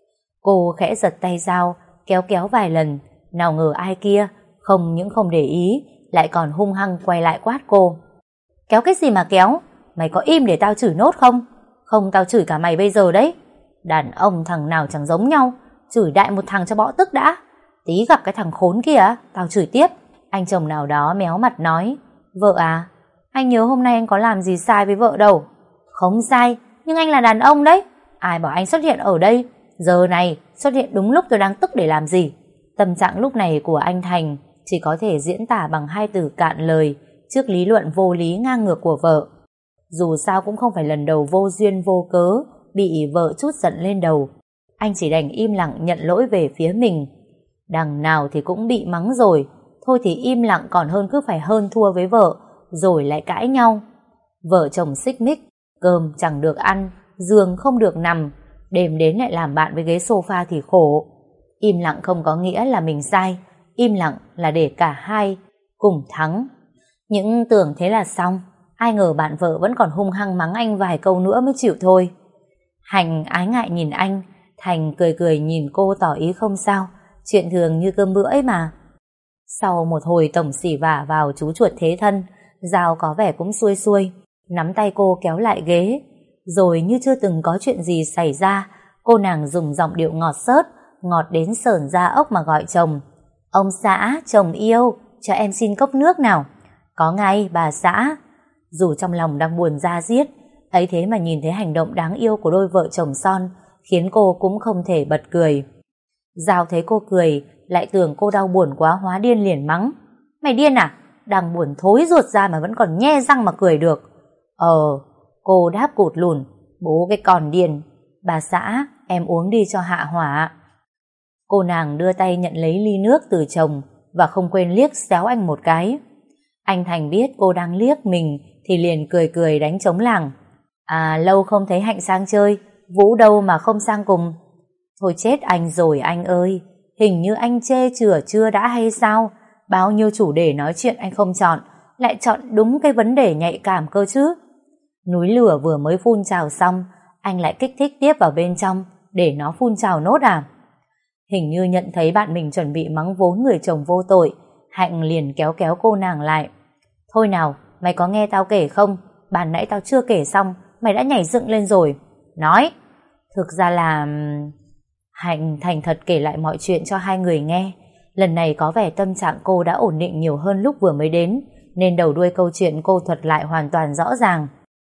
A: Cô khẽ giật tay Giao, kéo kéo vài lần, nào ngờ ai kia không những không để ý, lại còn hung hăng quay lại quát cô. Kéo cái gì mà kéo? Mày có im để tao chửi nốt không? Không tao chửi cả mày bây giờ đấy. Đàn ông thằng nào chẳng giống nhau, chửi đại một thằng cho bỏ tức đã. Tí gặp cái thằng khốn kia, tao chửi tiếp. Anh chồng nào đó méo mặt nói. Vợ à, anh nhớ hôm nay anh có làm gì sai với vợ đâu. Không sai, nhưng anh là đàn ông đấy. Ai bảo anh xuất hiện ở đây giờ này, xuất hiện đúng lúc tôi đang tức để làm gì? Tâm trạng lúc này của anh Thành chỉ có thể diễn tả bằng hai từ cạn lời trước lý luận vô lý ngang ngược của vợ. Dù sao cũng không phải lần đầu vô duyên vô cớ bị vợ trút giận lên đầu. Anh chỉ đành im lặng nhận lỗi về phía mình. Đằng nào thì cũng bị mắng rồi, thôi thì im lặng còn hơn cứ phải hơn thua với vợ rồi lại cãi nhau. Vợ chồng xích mích, cơm chẳng được ăn, giường không được nằm, đêm đến lại làm bạn với ghế sofa thì khổ. Im lặng không có nghĩa là mình sai, im lặng là để cả hai cùng thắng. Những tưởng thế là xong, ai ngờ bạn vợ vẫn còn hung hăng mắng anh vài câu nữa mới chịu thôi. Hành ái ngại nhìn anh, Thành cười cười nhìn cô tỏ ý không sao, chuyện thường như cơm bữa ấy mà. Sau một hồi tổng xỉ vả vào chú chuột thế thân, Giao có vẻ cũng xuôi xuôi, nắm tay cô kéo lại ghế, rồi như chưa từng có chuyện gì xảy ra, cô nàng dùng giọng điệu ngọt xớt, ngọt đến sởn da ốc mà gọi chồng. Ông xã, chồng yêu, cho em xin cốc nước nào. Có ngay, bà xã. Dù trong lòng đang buồn da diết, ấy thế mà nhìn thấy hành động đáng yêu của đôi vợ chồng son, khiến cô cũng không thể bật cười. Giao thấy cô cười, lại tưởng cô đau buồn quá hóa điên liền mắng. Mày điên à? Đang buồn thối ruột ra mà vẫn còn nhe răng mà cười được. Ờ, cô đáp cụt lùn. Bố cái con điên. Bà xã, em uống đi cho hạ hỏa. Cô nàng đưa tay nhận lấy ly nước từ chồng và không quên liếc xéo anh một cái. Anh Thành biết cô đang liếc mình thì liền cười cười đánh trống lảng. À, lâu không thấy Hạnh sang chơi, Vũ đâu mà không sang cùng. Thôi chết anh rồi anh ơi, hình như anh chê chửa chưa đã hay sao? Bao nhiêu chủ đề nói chuyện anh không chọn, lại chọn đúng cái vấn đề nhạy cảm cơ chứ. Núi lửa vừa mới phun trào xong, anh lại kích thích tiếp vào bên trong để nó phun trào nốt à? Hình như nhận thấy bạn mình chuẩn bị mắng vốn người chồng vô tội, Hạnh liền kéo kéo cô nàng lại. Thôi nào, mày có nghe tao kể không? Ban nãy tao chưa kể xong, mày đã nhảy dựng lên rồi. Nói. Thực ra là... Hạnh thành thật kể lại mọi chuyện cho hai người nghe. Lần này có vẻ tâm trạng cô đã ổn định nhiều hơn lúc vừa mới đến, nên đầu đuôi câu chuyện cô thuật lại hoàn toàn rõ ràng.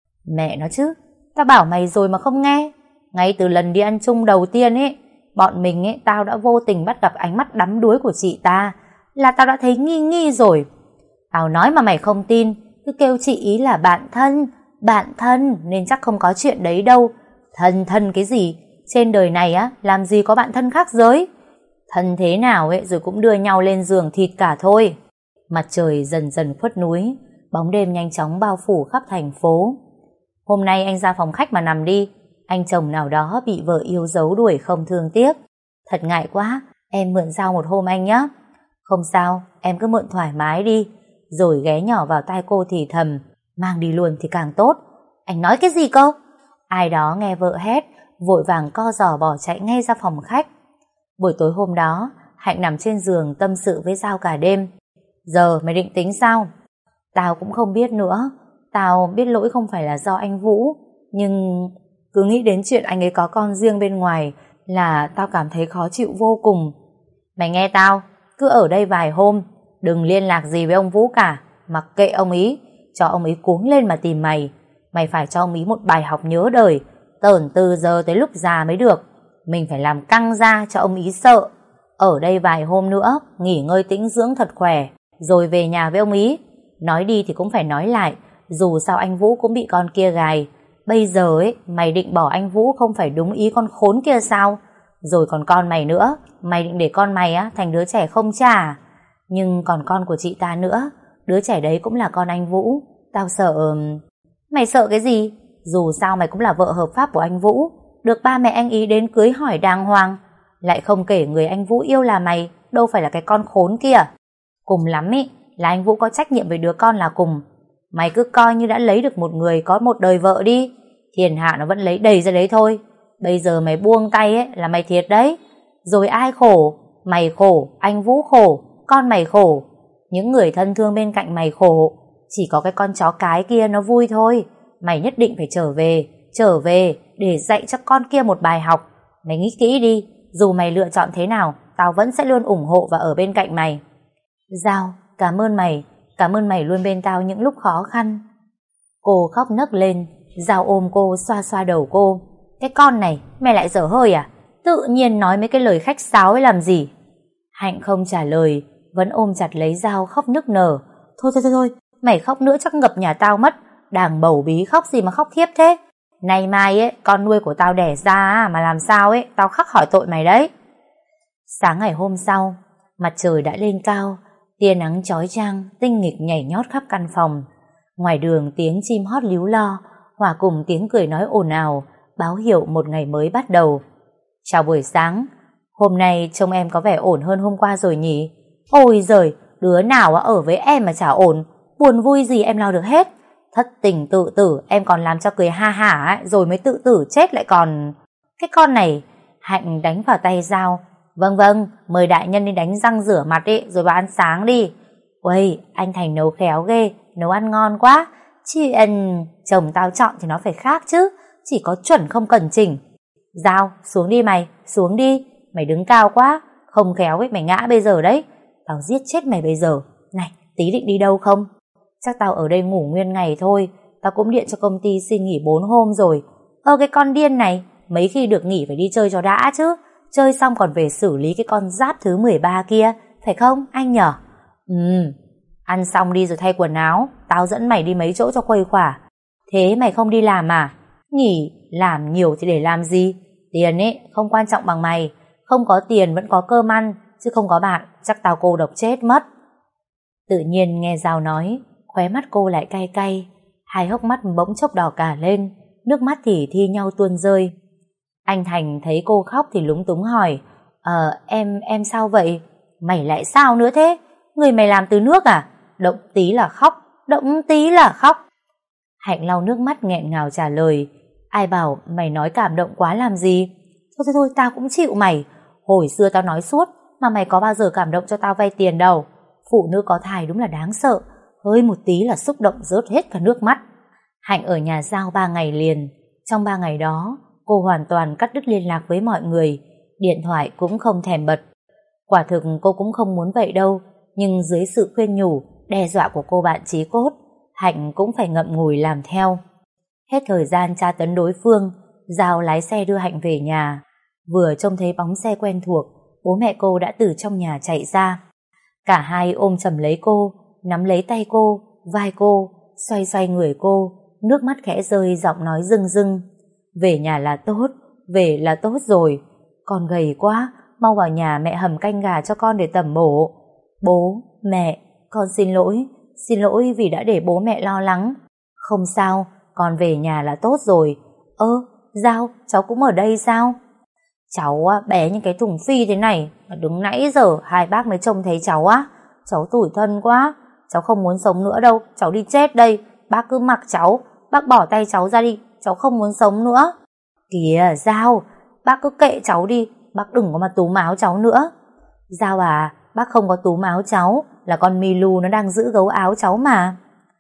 A: Mẹ nó chứ, tao bảo mày rồi mà không nghe. Ngay từ lần đi ăn chung đầu tiên ấy, bọn mình ấy, tao đã vô tình bắt gặp ánh mắt đắm đuối của chị ta, là tao đã thấy nghi nghi rồi. Tao nói mà mày không tin, cứ kêu chị ý là bạn thân, bạn thân nên chắc không có chuyện đấy đâu. Thân thân cái gì, trên đời này á làm gì có bạn thân khác giới. Thân thế nào ấy rồi cũng đưa nhau lên giường thịt cả thôi. Mặt trời dần dần khuất núi, bóng đêm nhanh chóng bao phủ khắp thành phố. Hôm nay anh ra phòng khách mà nằm đi. Anh chồng nào đó bị vợ yêu dấu đuổi không thương tiếc. Thật ngại quá, em mượn dao một hôm anh nhé. Không sao, em cứ mượn thoải mái đi. Rồi ghé nhỏ vào tai cô thì thầm, mang đi luôn thì càng tốt. Anh nói cái gì cơ? Ai đó nghe vợ hét, vội vàng co giò bỏ chạy ngay ra phòng khách. Buổi tối hôm đó, Hạnh nằm trên giường tâm sự với Giao cả đêm. Giờ mày định tính sao? Tao cũng không biết nữa. Tao biết lỗi không phải là do anh Vũ, nhưng cứ nghĩ đến chuyện anh ấy có con riêng bên ngoài là tao cảm thấy khó chịu vô cùng. Mày nghe tao, cứ ở đây vài hôm, đừng liên lạc gì với ông Vũ cả, mặc kệ ông ý, cho ông ý cuống lên mà tìm mày. Mày phải cho ông ý một bài học nhớ đời, tởn từ giờ tới lúc già mới được. Mình phải làm căng ra cho ông ý sợ. Ở đây vài hôm nữa, nghỉ ngơi tĩnh dưỡng thật khỏe, rồi về nhà với ông ý. Nói đi thì cũng phải nói lại, dù sao anh Vũ cũng bị con kia gài. Bây giờ ấy, mày định bỏ anh Vũ không phải đúng ý con khốn kia sao? Rồi còn con mày nữa, mày định để con mày á thành đứa trẻ không cha. Nhưng còn con của chị ta nữa, đứa trẻ đấy cũng là con anh Vũ. Tao sợ... Mày sợ cái gì? Dù sao mày cũng là vợ hợp pháp của anh Vũ, được ba mẹ anh ý đến cưới hỏi đàng hoàng. Lại không kể người anh Vũ yêu là mày, đâu phải là cái con khốn kia. Cùng lắm ý là anh Vũ có trách nhiệm với đứa con là cùng. Mày cứ coi như đã lấy được một người có một đời vợ đi, thiên hạ nó vẫn lấy đầy ra đấy thôi. Bây giờ mày buông tay ấy là mày thiệt đấy. Rồi ai khổ? Mày khổ, anh Vũ khổ, con mày khổ. Những người thân thương bên cạnh mày khổ. Chỉ có cái con chó cái kia nó vui thôi. Mày nhất định phải trở về, trở về để dạy cho con kia một bài học. Mày nghĩ kỹ đi, dù mày lựa chọn thế nào, tao vẫn sẽ luôn ủng hộ và ở bên cạnh mày. Giao, cảm ơn mày, cảm ơn mày luôn bên tao những lúc khó khăn. Cô khóc nấc lên, Giao ôm cô xoa xoa đầu cô. Cái con này, mày lại dở hơi à? Tự nhiên nói mấy cái lời khách sáo ấy làm gì? Hạnh không trả lời, vẫn ôm chặt lấy Giao khóc nức nở. Thôi thôi thôi thôi, mày khóc nữa chắc ngập nhà tao mất. Đang bầu bí khóc gì mà khóc khiếp thế? Nay mai ấy, con nuôi của tao đẻ ra mà làm sao ấy, tao khắc hỏi tội mày đấy. Sáng ngày hôm sau, mặt trời đã lên cao, tia nắng chói chang, tinh nghịch nhảy nhót khắp căn phòng. Ngoài đường tiếng chim hót líu lo, hòa cùng tiếng cười nói ồn ào, báo hiệu một ngày mới bắt đầu. Chào buổi sáng, hôm nay trông em có vẻ ổn hơn hôm qua rồi nhỉ? Ôi giời, đứa nào ở với em mà chả ổn, buồn vui gì em lo được hết. Thất tình tự tử em còn làm cho cười ha hả ấy, rồi mới tự tử chết lại còn... Cái con này, Hạnh đánh vào tay Giao. Vâng vâng, mời đại nhân đi đánh răng rửa mặt ấy, rồi vào ăn sáng đi. Uầy, anh Thành nấu khéo ghê, nấu ăn ngon quá. Chuyện chồng tao chọn thì nó phải khác chứ, chỉ có chuẩn không cần chỉnh. Giao, xuống đi mày, xuống đi. Mày đứng cao quá, không khéo ấy mày ngã bây giờ đấy. Tao giết chết mày bây giờ. Này, tí định đi đâu không? Chắc tao ở đây ngủ nguyên ngày thôi. Tao cũng điện cho công ty xin nghỉ bốn hôm rồi. Ơ cái con điên này, mấy khi được nghỉ phải đi chơi cho đã chứ. Chơi xong còn về xử lý cái con giáp thứ mười ba kia, phải không anh nhở? Ừ, ăn xong đi rồi thay quần áo. Tao dẫn mày đi mấy chỗ cho khuây khỏa. Thế mày không đi làm à? Nghỉ, làm nhiều thì để làm gì? Tiền ấy không quan trọng bằng mày. Không có tiền vẫn có cơm ăn, chứ không có bạn chắc tao cô độc chết mất. Tự nhiên nghe Giao nói, khóe mắt cô lại cay cay, hai hốc mắt bỗng chốc đỏ cả lên, nước mắt thì thi nhau tuôn rơi. Anh Thành thấy cô khóc thì lúng túng hỏi, Ờ em, em sao vậy? Mày lại sao nữa thế? Người mày làm từ nước à? Động tí là khóc, động tí là khóc. Hạnh lau nước mắt nghẹn ngào trả lời, ai bảo mày nói cảm động quá làm gì? Thôi thôi thôi, tao cũng chịu mày. Hồi xưa tao nói suốt, mà mày có bao giờ cảm động cho tao vay tiền đâu. Phụ nữ có thai đúng là đáng sợ, hơi một tí là xúc động rớt hết cả nước mắt. Hạnh ở nhà Giao ba ngày liền. Trong ba ngày đó, cô hoàn toàn cắt đứt liên lạc với mọi người, điện thoại cũng không thèm bật. Quả thực cô cũng không muốn vậy đâu, nhưng dưới sự khuyên nhủ, đe dọa của cô bạn chí cốt, Hạnh cũng phải ngậm ngùi làm theo. Hết thời gian tra tấn đối phương, Giao lái xe đưa Hạnh về nhà. Vừa trông thấy bóng xe quen thuộc, bố mẹ cô đã từ trong nhà chạy ra. Cả hai ôm chầm lấy cô, nắm lấy tay cô, vai cô, xoay xoay người cô, nước mắt khẽ rơi, giọng nói rưng rưng. Về nhà là tốt, về là tốt rồi. Con gầy quá, mau vào nhà mẹ hầm canh gà cho con để tẩm bổ. Bố, mẹ, con xin lỗi, xin lỗi vì đã để bố mẹ lo lắng. Không sao, con về nhà là tốt rồi. Ơ, Giao, cháu cũng ở đây sao? Cháu bé như cái thùng phi thế này, mà đứng nãy giờ hai bác mới trông thấy cháu á. Cháu tủi thân quá, cháu không muốn sống nữa đâu, cháu đi chết đây. Bác cứ mặc cháu, bác bỏ tay cháu ra đi, cháu không muốn sống nữa. Kìa Giao, bác cứ kệ cháu đi, bác đừng có mà túm áo cháu nữa. Giao à, bác không có túm áo cháu, là con Milu nó đang giữ gấu áo cháu mà.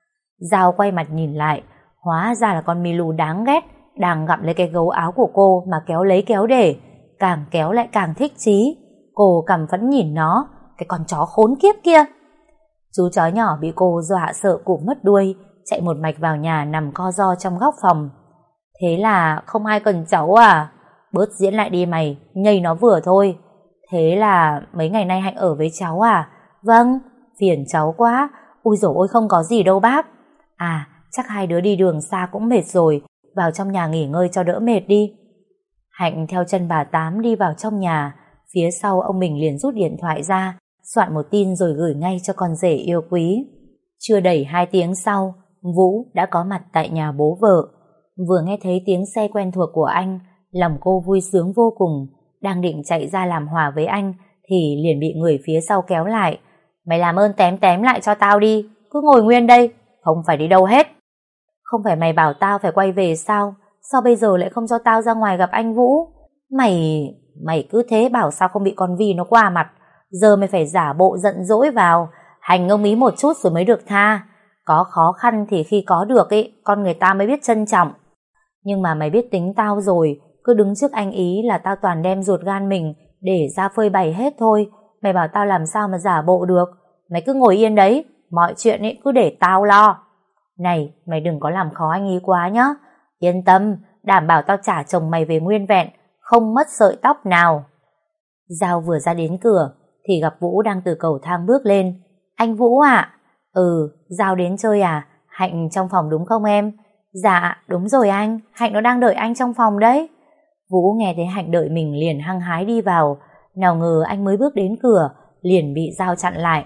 A: Giao quay mặt nhìn lại, hóa ra là con Milu đáng ghét, đang gặm lấy cái gấu áo của cô mà kéo lấy kéo để. Càng kéo lại càng thích chí. Cô cằm phẫn nhìn nó, cái con chó khốn kiếp kia. Chú chó nhỏ bị cô dọa sợ cụp mất đuôi, chạy một mạch vào nhà nằm co ro trong góc phòng. Thế là không ai cần cháu à? Bớt diễn lại đi mày, nhây nó vừa thôi. Thế là mấy ngày nay Hạnh ở với cháu à? Vâng, phiền cháu quá. Ui dồi ôi, không có gì đâu bác. À, chắc hai đứa đi đường xa cũng mệt rồi, vào trong nhà nghỉ ngơi cho đỡ mệt đi. Hạnh theo chân bà Tám đi vào trong nhà. Phía sau ông mình liền rút điện thoại ra, soạn một tin rồi gửi ngay cho con rể yêu quý. Chưa đầy hai tiếng sau, Vũ đã có mặt tại nhà bố vợ. Vừa nghe thấy tiếng xe quen thuộc của anh, lòng cô vui sướng vô cùng. Đang định chạy ra làm hòa với anh thì liền bị người phía sau kéo lại. Mày làm ơn tém tém lại cho tao đi, cứ ngồi nguyên đây, không phải đi đâu hết. Không phải mày bảo tao phải quay về sao? Sao bây giờ lại không cho tao ra ngoài gặp anh Vũ? Mày... Mày cứ thế bảo sao không bị con Vi nó qua mặt. Giờ mày phải giả bộ giận dỗi vào, hành ông ý một chút rồi mới được tha. Có khó khăn thì khi có được ấy, con người ta mới biết trân trọng. Nhưng mà mày biết tính tao rồi, cứ đứng trước anh ý là tao toàn đem ruột gan mình để ra phơi bày hết thôi. Mày bảo tao làm sao mà giả bộ được. Mày cứ ngồi yên đấy, mọi chuyện ấy cứ để tao lo. Này, mày đừng có làm khó anh ý quá nhá. Yên tâm, đảm bảo tao trả chồng mày về nguyên vẹn, không mất sợi tóc nào. Giao vừa ra đến cửa thì gặp Vũ đang từ cầu thang bước lên. Anh Vũ ạ? Ừ, Giao đến chơi à? Hạnh trong phòng đúng không em? Dạ, đúng rồi anh, Hạnh nó đang đợi anh trong phòng đấy. Vũ nghe thấy Hạnh đợi mình liền hăng hái đi vào. Nào ngờ anh mới bước đến cửa liền bị Giao chặn lại.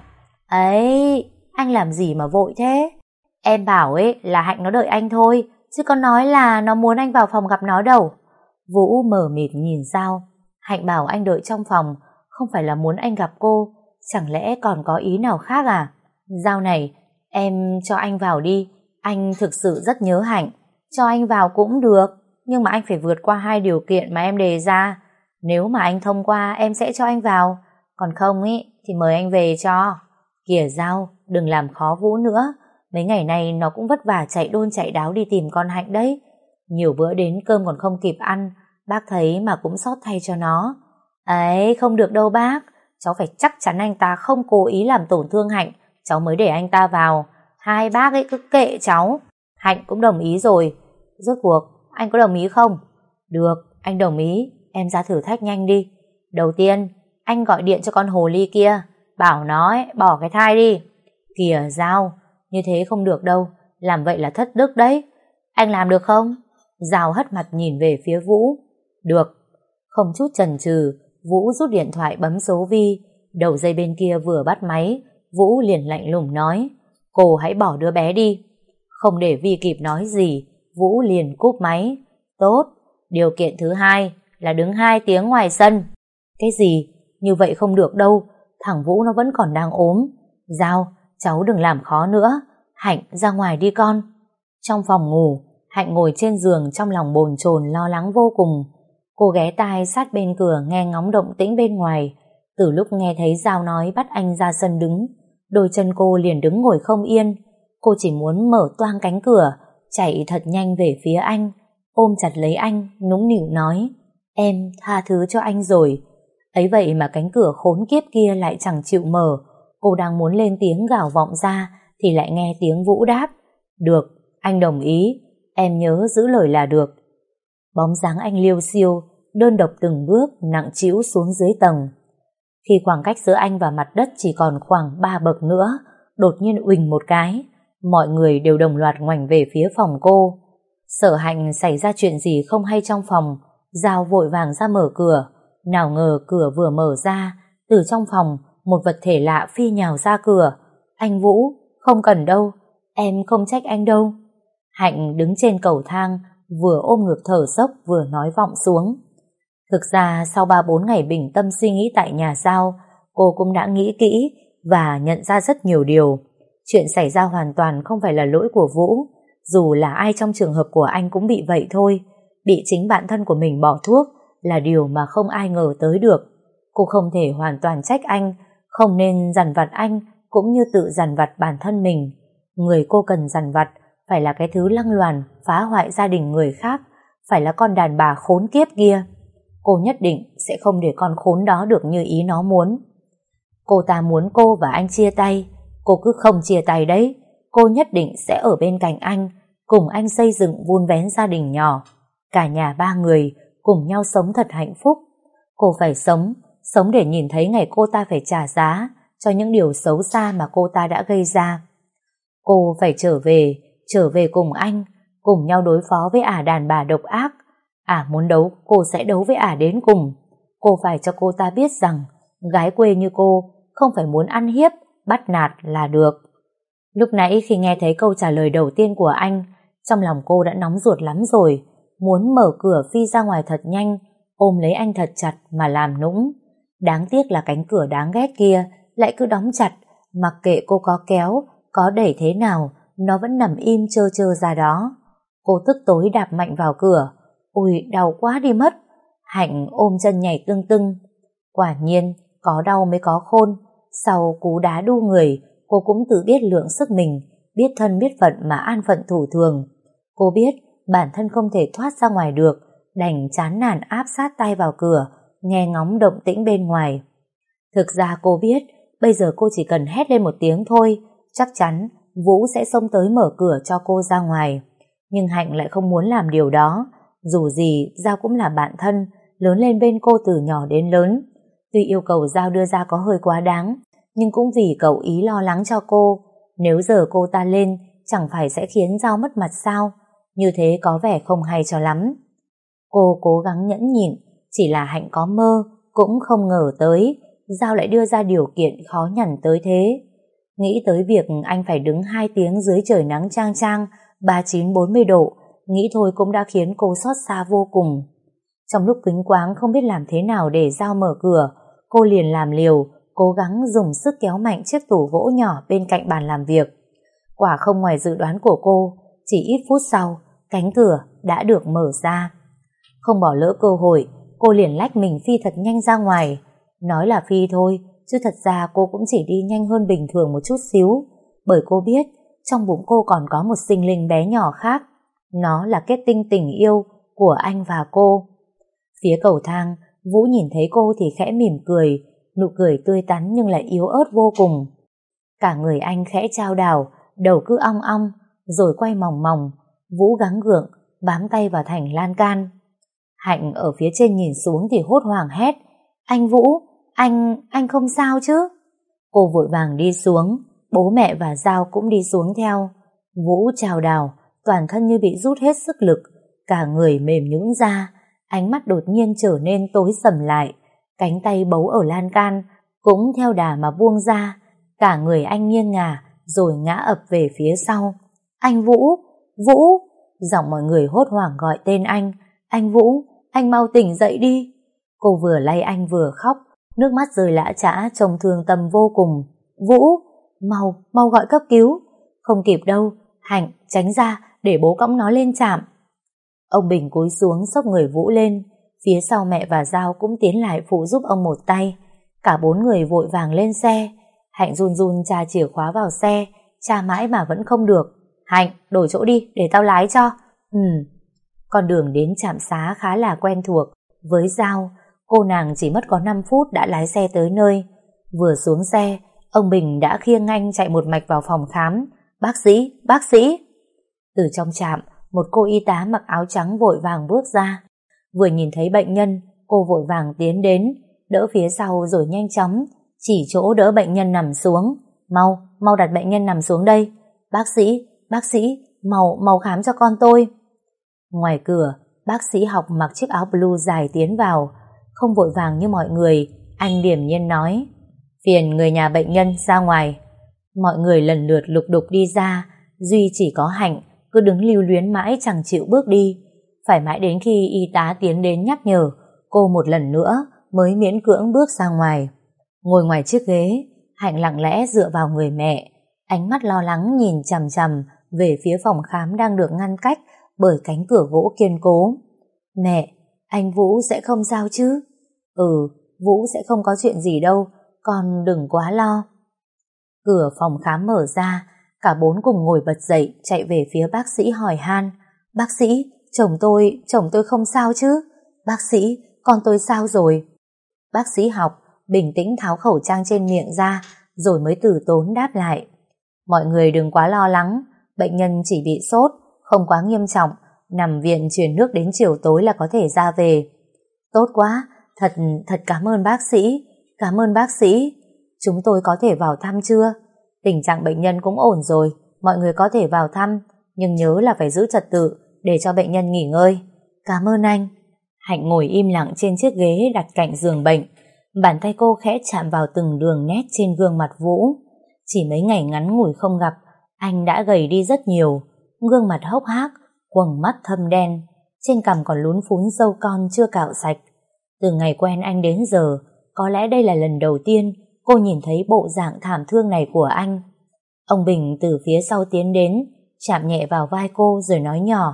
A: Ấy, anh làm gì mà vội thế? Em bảo ấy là Hạnh nó đợi anh thôi, chứ có nói là nó muốn anh vào phòng gặp nó đâu. Vũ mờ mịt nhìn Giao. Hạnh bảo anh đợi trong phòng không phải là muốn anh gặp cô, chẳng lẽ còn có ý nào khác à? Giao này, em cho anh vào đi, anh thực sự rất nhớ Hạnh. Cho anh vào cũng được, nhưng mà anh phải vượt qua hai điều kiện mà em đề ra. Nếu mà anh thông qua em sẽ cho anh vào, còn không ý thì mời anh về cho. Kìa Giao, đừng làm khó Vũ nữa. Mấy ngày nay nó cũng vất vả chạy đôn chạy đáo đi tìm con Hạnh đấy. Nhiều bữa đến cơm còn không kịp ăn, Bác thấy mà cũng xót thay cho nó. Ấy, không được đâu bác. Cháu phải chắc chắn anh ta không cố ý làm tổn thương Hạnh, cháu mới để anh ta vào. Hai bác ấy cứ kệ cháu. Hạnh cũng đồng ý rồi. Rốt cuộc, anh có đồng ý không? Được, anh đồng ý. Em ra thử thách nhanh đi. Đầu tiên, anh gọi điện cho con hồ ly kia, bảo nó ấy, bỏ cái thai đi. Kìa Giao, như thế không được đâu. Làm vậy là thất đức đấy. Anh làm được không? Giao hất mặt nhìn về phía Vũ. Được. Không chút chần chừ, Vũ rút điện thoại bấm số Vi. Đầu dây bên kia vừa bắt máy, Vũ liền lạnh lùng nói: cô hãy bỏ đứa bé đi. Không để Vi kịp nói gì, Vũ liền cúp máy. Tốt, điều kiện thứ hai là đứng hai tiếng ngoài sân. Cái gì? Như vậy không được đâu, thằng Vũ nó vẫn còn đang ốm. Giao, cháu đừng làm khó nữa. Hạnh, ra ngoài đi con. Trong phòng ngủ, Hạnh ngồi trên giường trong lòng bồn chồn lo lắng vô cùng. Cô ghé tai sát bên cửa nghe ngóng động tĩnh bên ngoài. Từ lúc nghe thấy Giao nói bắt anh ra sân đứng, đôi chân cô liền đứng ngồi không yên. Cô chỉ muốn mở toang cánh cửa, chạy thật nhanh về phía anh, ôm chặt lấy anh, nũng nịu nói: em tha thứ cho anh rồi. Ấy vậy mà cánh cửa khốn kiếp kia lại chẳng chịu mở. Cô đang muốn lên tiếng gào vọng ra thì lại nghe tiếng Vũ đáp: được, anh đồng ý, em nhớ giữ lời là được. Bóng dáng anh liêu xiêu, đơn độc từng bước nặng trĩu xuống dưới tầng. Khi khoảng cách giữa anh và mặt đất chỉ còn khoảng ba bậc nữa, đột nhiên uỳnh một cái, mọi người đều đồng loạt ngoảnh về phía phòng cô. Sợ Hạnh xảy ra chuyện gì không hay trong phòng, Giao vội vàng ra mở cửa. Nào ngờ cửa vừa mở ra, từ trong phòng một vật thể lạ phi nhào ra cửa. Anh Vũ, không cần đâu, em không trách anh đâu. Hạnh đứng trên cầu thang, vừa ôm ngực thở dốc vừa nói vọng xuống. Thực ra sau ba bốn ngày bình tâm suy nghĩ tại nhà Giao, cô cũng đã nghĩ kỹ và nhận ra rất nhiều điều. Chuyện xảy ra hoàn toàn không phải là lỗi của Vũ, dù là ai trong trường hợp của anh cũng bị vậy thôi. Bị chính bản thân của mình bỏ thuốc là điều mà không ai ngờ tới được. Cô không thể hoàn toàn trách anh, không nên dằn vặt anh cũng như tự dằn vặt bản thân mình. Người cô cần dằn vặt phải là cái thứ lăng loàn phá hoại gia đình người khác, phải là con đàn bà khốn kiếp kia. Cô nhất định sẽ không để con khốn đó được như ý nó muốn. Cô ta muốn cô và anh chia tay, cô cứ không chia tay đấy. Cô nhất định sẽ ở bên cạnh anh, cùng anh xây dựng vun vén gia đình nhỏ. Cả nhà ba người cùng nhau sống thật hạnh phúc. Cô phải sống, sống để nhìn thấy ngày cô ta phải trả giá cho những điều xấu xa mà cô ta đã gây ra. Cô phải trở về, trở về cùng anh, cùng nhau đối phó với ả đàn bà độc ác. Ả muốn đấu, cô sẽ đấu với ả đến cùng. Cô phải cho cô ta biết rằng gái quê như cô không phải muốn ăn hiếp, bắt nạt là được. Lúc nãy khi nghe thấy câu trả lời đầu tiên của anh, trong lòng cô đã nóng ruột lắm rồi, muốn mở cửa phi ra ngoài thật nhanh, ôm lấy anh thật chặt mà làm nũng. Đáng tiếc là cánh cửa đáng ghét kia lại cứ đóng chặt, mặc kệ cô có kéo, có đẩy thế nào, nó vẫn nằm im trơ trơ ra đó. Cô tức tối đạp mạnh vào cửa. Ui, đau quá đi mất. Hạnh ôm chân nhảy tưng tưng. Quả nhiên, có đau mới có khôn. Sau cú đá đu người, cô cũng tự biết lượng sức mình, biết thân biết phận mà an phận thủ thường. Cô biết bản thân không thể thoát ra ngoài được, đành chán nản áp sát tay vào cửa, nghe ngóng động tĩnh bên ngoài. Thực ra cô biết, bây giờ cô chỉ cần hét lên một tiếng thôi, chắc chắn Vũ sẽ xông tới mở cửa cho cô ra ngoài. Nhưng Hạnh lại không muốn làm điều đó. Dù gì, Giao cũng là bạn thân, lớn lên bên cô từ nhỏ đến lớn. Tuy yêu cầu Giao đưa ra có hơi quá đáng, nhưng cũng vì cậu ý lo lắng cho cô. Nếu giờ cô ta lên, chẳng phải sẽ khiến Giao mất mặt sao? Như thế có vẻ không hay cho lắm. Cô cố gắng nhẫn nhịn, chỉ là Hạnh có mơ, cũng không ngờ tới Giao lại đưa ra điều kiện khó nhằn tới thế. Nghĩ tới việc anh phải đứng hai tiếng dưới trời nắng chang chang ba mươi chín bốn mươi độ, nghĩ thôi cũng đã khiến cô xót xa vô cùng. Trong lúc quýnh quáng không biết làm thế nào để Giao mở cửa, cô liền làm liều, cố gắng dùng sức kéo mạnh chiếc tủ gỗ nhỏ bên cạnh bàn làm việc. Quả không ngoài dự đoán của cô, chỉ ít phút sau, cánh cửa đã được mở ra. Không bỏ lỡ cơ hội, cô liền lách mình phi thật nhanh ra ngoài. Nói là phi thôi, chứ thật ra cô cũng chỉ đi nhanh hơn bình thường một chút xíu, bởi cô biết trong bụng cô còn có một sinh linh bé nhỏ khác. Nó là kết tinh tình yêu của anh và cô. Phía cầu thang, Vũ nhìn thấy cô thì khẽ mỉm cười, nụ cười tươi tắn nhưng lại yếu ớt vô cùng. Cả người anh khẽ chao đảo, đầu cứ ong ong, rồi quay mòng mòng. Vũ gắng gượng, bám tay vào thành lan can. Hạnh ở phía trên nhìn xuống thì hốt hoảng hét: Anh Vũ, anh, anh không sao chứ? Cô vội vàng đi xuống, bố mẹ và Giao cũng đi xuống theo. Vũ chao đảo, toàn thân như bị rút hết sức lực, cả người mềm nhũn ra, ánh mắt đột nhiên trở nên tối sầm lại, cánh tay bấu ở lan can cũng theo đà mà buông ra, cả người anh nghiêng ngả rồi ngã ập về phía sau. Anh Vũ, Vũ! Giọng mọi người hốt hoảng gọi tên anh. Anh Vũ, anh mau tỉnh dậy đi! Cô vừa lay anh vừa khóc, nước mắt rơi lã chã trông thương tâm vô cùng. Vũ, mau, mau gọi cấp cứu! Không kịp đâu, Hạnh, tránh ra để bố cõng nó lên trạm. Ông Bình cúi xuống xốc người Vũ lên, phía sau mẹ và Giao cũng tiến lại phụ giúp ông một tay. Cả bốn người vội vàng lên xe. Hạnh run run tra chìa khóa vào xe, tra mãi mà vẫn không được. Hạnh, đổi chỗ đi để tao lái cho. Ừ. Con đường đến trạm xá khá là quen thuộc. Với Giao, cô nàng chỉ mất có năm phút đã lái xe tới nơi. Vừa xuống xe, ông Bình đã khiêng anh chạy một mạch vào phòng khám. Bác sĩ, bác sĩ! Từ trong trạm, một cô y tá mặc áo trắng vội vàng bước ra. Vừa nhìn thấy bệnh nhân, cô vội vàng tiến đến, đỡ phía sau rồi nhanh chóng chỉ chỗ đỡ bệnh nhân nằm xuống. Mau, mau đặt bệnh nhân nằm xuống đây. Bác sĩ, bác sĩ, mau, mau khám cho con tôi. Ngoài cửa, bác sĩ học mặc chiếc áo blue dài tiến vào. Không vội vàng như mọi người, anh điềm nhiên nói: Phiền người nhà bệnh nhân ra ngoài. Mọi người lần lượt lục đục đi ra, duy chỉ có Hạnh cứ đứng lưu luyến mãi chẳng chịu bước đi. Phải mãi đến khi y tá tiến đến nhắc nhở, cô một lần nữa mới miễn cưỡng bước ra ngoài. Ngồi ngoài chiếc ghế, Hạnh lặng lẽ dựa vào người mẹ, ánh mắt lo lắng nhìn chằm chằm về phía phòng khám đang được ngăn cách bởi cánh cửa gỗ kiên cố. Mẹ, anh Vũ sẽ không sao chứ? Ừ, Vũ sẽ không có chuyện gì đâu, con đừng quá lo. Cửa phòng khám mở ra, cả bốn cùng ngồi bật dậy chạy về phía bác sĩ hỏi han. Bác sĩ, chồng tôi, chồng tôi không sao chứ? Bác sĩ, con tôi sao rồi? Bác sĩ học bình tĩnh tháo khẩu trang trên miệng ra rồi mới từ tốn đáp lại. Mọi người đừng quá lo lắng, bệnh nhân chỉ bị sốt, không quá nghiêm trọng, nằm viện truyền nước đến chiều tối là có thể ra về. Tốt quá, thật, thật cảm ơn bác sĩ, cảm ơn bác sĩ. Chúng tôi có thể vào thăm chưa? Tình trạng bệnh nhân cũng ổn rồi, mọi người có thể vào thăm, nhưng nhớ là phải giữ trật tự để cho bệnh nhân nghỉ ngơi. Cảm ơn anh. Hạnh ngồi im lặng trên chiếc ghế đặt cạnh giường bệnh, bàn tay cô khẽ chạm vào từng đường nét trên gương mặt Vũ. Chỉ mấy ngày ngắn ngủi không gặp, anh đã gầy đi rất nhiều, gương mặt hốc hác, quầng mắt thâm đen, trên cằm còn lún phún râu con chưa cạo sạch. Từ ngày quen anh đến giờ, có lẽ đây là lần đầu tiên cô nhìn thấy bộ dạng thảm thương này của anh. Ông Bình từ phía sau tiến đến, chạm nhẹ vào vai cô rồi nói nhỏ: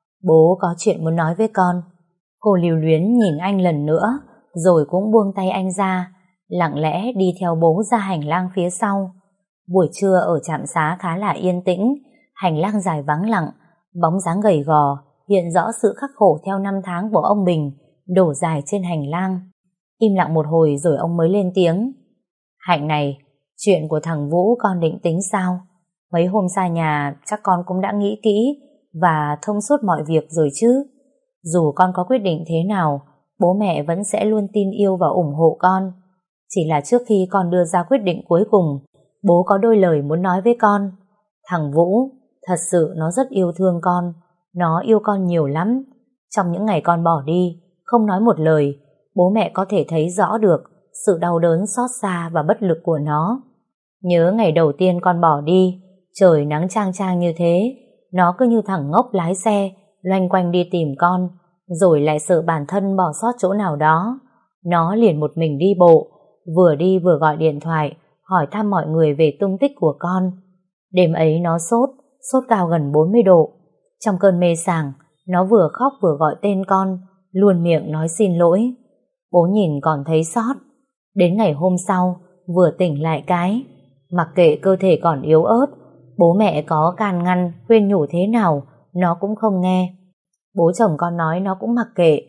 A: Bố có chuyện muốn nói với con. Cô lưu luyến nhìn anh lần nữa, rồi cũng buông tay anh ra, lặng lẽ đi theo bố ra hành lang phía sau. Buổi trưa ở trạm xá khá là yên tĩnh, hành lang dài vắng lặng, bóng dáng gầy gò hiện rõ sự khắc khổ theo năm tháng của ông Bình đổ dài trên hành lang. Im lặng một hồi rồi ông mới lên tiếng: Hạnh này, chuyện của thằng Vũ con định tính sao? Mấy hôm xa nhà chắc con cũng đã nghĩ kỹ và thông suốt mọi việc rồi chứ. Dù con có quyết định thế nào, bố mẹ vẫn sẽ luôn tin yêu và ủng hộ con. Chỉ là trước khi con đưa ra quyết định cuối cùng, bố có đôi lời muốn nói với con. Thằng Vũ, thật sự nó rất yêu thương con, nó yêu con nhiều lắm. Trong những ngày con bỏ đi, không nói một lời, bố mẹ có thể thấy rõ được sự đau đớn xót xa và bất lực của nó. Nhớ ngày đầu tiên con bỏ đi, trời nắng chang chang như thế, nó cứ như thằng ngốc lái xe loanh quanh đi tìm con, rồi lại sợ bản thân bỏ sót chỗ nào đó. Nó liền một mình đi bộ, vừa đi vừa gọi điện thoại hỏi thăm mọi người về tung tích của con. Đêm ấy nó sốt, sốt cao gần bốn mươi độ. Trong cơn mê sảng, nó vừa khóc vừa gọi tên con, luôn miệng nói xin lỗi. Bố nhìn còn thấy xót. Đến ngày hôm sau, vừa tỉnh lại cái, mặc kệ cơ thể còn yếu ớt, bố mẹ có can ngăn, khuyên nhủ thế nào, nó cũng không nghe. Bố chồng con nói nó cũng mặc kệ,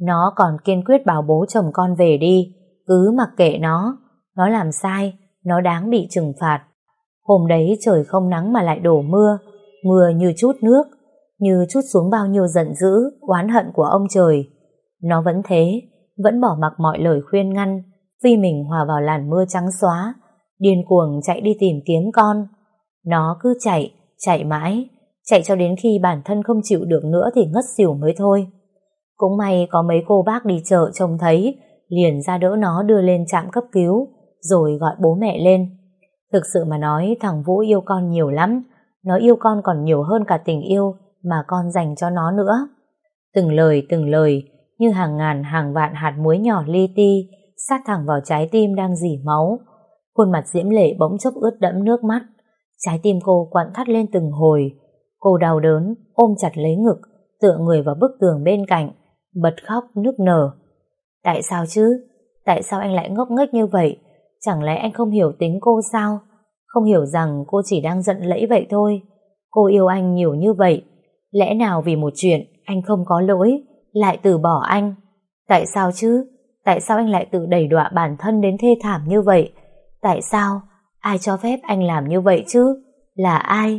A: Nó còn kiên quyết bảo bố chồng con về đi, cứ mặc kệ nó. Nó làm sai, nó đáng bị trừng phạt. Hôm đấy trời không nắng mà lại đổ mưa, mưa như chút nước, như chút xuống bao nhiêu giận dữ, oán hận của ông trời. Nó vẫn thế, vẫn bỏ mặc mọi lời khuyên ngăn, phi mình hòa vào làn mưa trắng xóa, điên cuồng chạy đi tìm kiếm con. Nó cứ chạy, chạy mãi, chạy cho đến khi bản thân không chịu được nữa thì ngất xỉu mới thôi. Cũng may có mấy cô bác đi chợ trông thấy, liền ra đỡ nó đưa lên trạm cấp cứu, rồi gọi bố mẹ lên. Thực sự mà nói, thằng Vũ yêu con nhiều lắm, nó yêu con còn nhiều hơn cả tình yêu mà con dành cho nó nữa. Từng lời từng lời như hàng ngàn hàng vạn hạt muối nhỏ li ti sát thẳng vào trái tim đang rỉ máu. Khuôn mặt diễm lệ bỗng chốc ướt đẫm nước mắt, trái tim cô quặn thắt lên từng hồi. Cô đau đớn ôm chặt lấy ngực, tựa người vào bức tường bên cạnh, bật khóc nức nở. Tại sao chứ? Tại sao anh lại ngốc nghếch như vậy? Chẳng lẽ anh không hiểu tính cô sao? Không hiểu rằng cô chỉ đang giận lẫy vậy thôi. Cô yêu anh nhiều như vậy, lẽ nào vì một chuyện anh không có lỗi lại từ bỏ anh? Tại sao chứ? Tại sao anh lại tự đẩy đọa bản thân đến thê thảm như vậy? Tại sao? Ai cho phép anh làm như vậy chứ? Là ai?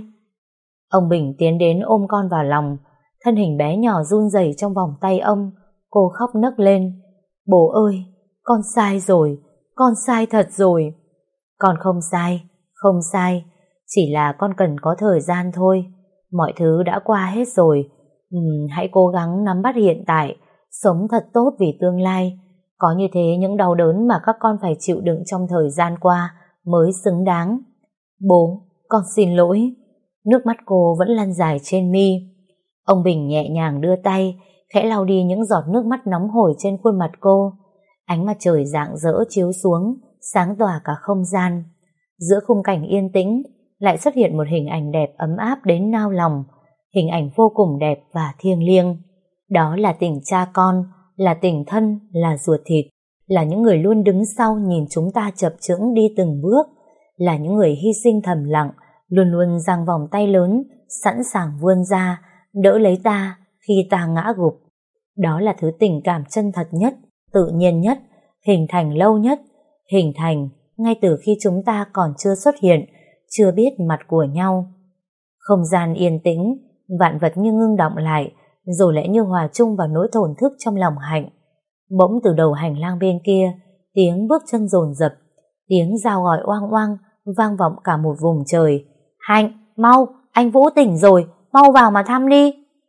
A: Ông Bình tiến đến ôm con vào lòng, thân hình bé nhỏ run rẩy trong vòng tay ông. Cô khóc nấc lên. Bố ơi, con sai rồi, con sai thật rồi. Con không sai, không sai, chỉ là con cần có thời gian thôi. Mọi thứ đã qua hết rồi. Uhm, hãy cố gắng nắm bắt hiện tại, sống thật tốt vì tương lai. Có như thế những đau đớn mà các con phải chịu đựng trong thời gian qua mới xứng đáng. Bố, con xin lỗi. Nước mắt cô vẫn lăn dài trên mi. Ông Bình nhẹ nhàng đưa tay, khẽ lau đi những giọt nước mắt nóng hổi trên khuôn mặt cô. Ánh mặt trời rạng rỡ chiếu xuống, sáng tỏa cả không gian. Giữa khung cảnh yên tĩnh lại xuất hiện một hình ảnh đẹp ấm áp đến nao lòng, hình ảnh vô cùng đẹp và thiêng liêng. Đó là tình cha con, là tình thân, là ruột thịt, là những người luôn đứng sau nhìn chúng ta chập chững đi từng bước, là những người hy sinh thầm lặng, luôn luôn dang vòng tay lớn, sẵn sàng vươn ra, đỡ lấy ta khi ta ngã gục. Đó là thứ tình cảm chân thật nhất, tự nhiên nhất, hình thành lâu nhất, hình thành ngay từ khi chúng ta còn chưa xuất hiện, chưa biết mặt của nhau. Không gian yên tĩnh, vạn vật như ngưng động lại, rồi lại như hòa chung vào nỗi thổn thức trong lòng Hạnh. Bỗng từ đầu hành lang bên kia, tiếng bước chân dồn dập, tiếng dao gọi oang oang vang vọng cả một vùng trời. Hạnh, mau, anh Vũ tỉnh rồi, mau vào mà thăm đi.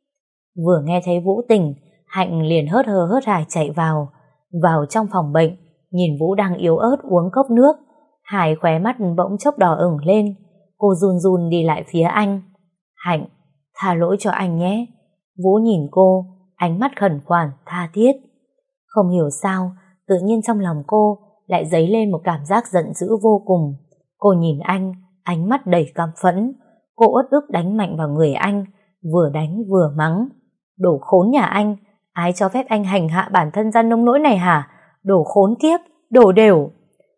A: Vừa nghe thấy Vũ tỉnh, Hạnh liền hớt hờ hớt hải chạy vào, vào trong phòng bệnh, nhìn Vũ đang yếu ớt uống cốc nước. Hải khóe mắt bỗng chốc đỏ ửng lên, cô run run đi lại phía anh. Hạnh, tha lỗi cho anh nhé. Vũ nhìn cô, ánh mắt khẩn khoản, tha thiết. Không hiểu sao, tự nhiên trong lòng cô lại dấy lên một cảm giác giận dữ vô cùng. Cô nhìn anh, ánh mắt đầy căm phẫn. Cô uất ức đánh mạnh vào người anh, vừa đánh vừa mắng. Đồ khốn nhà anh, ai cho phép anh hành hạ bản thân ra nông nỗi này hả? Đồ khốn kiếp, đồ đều.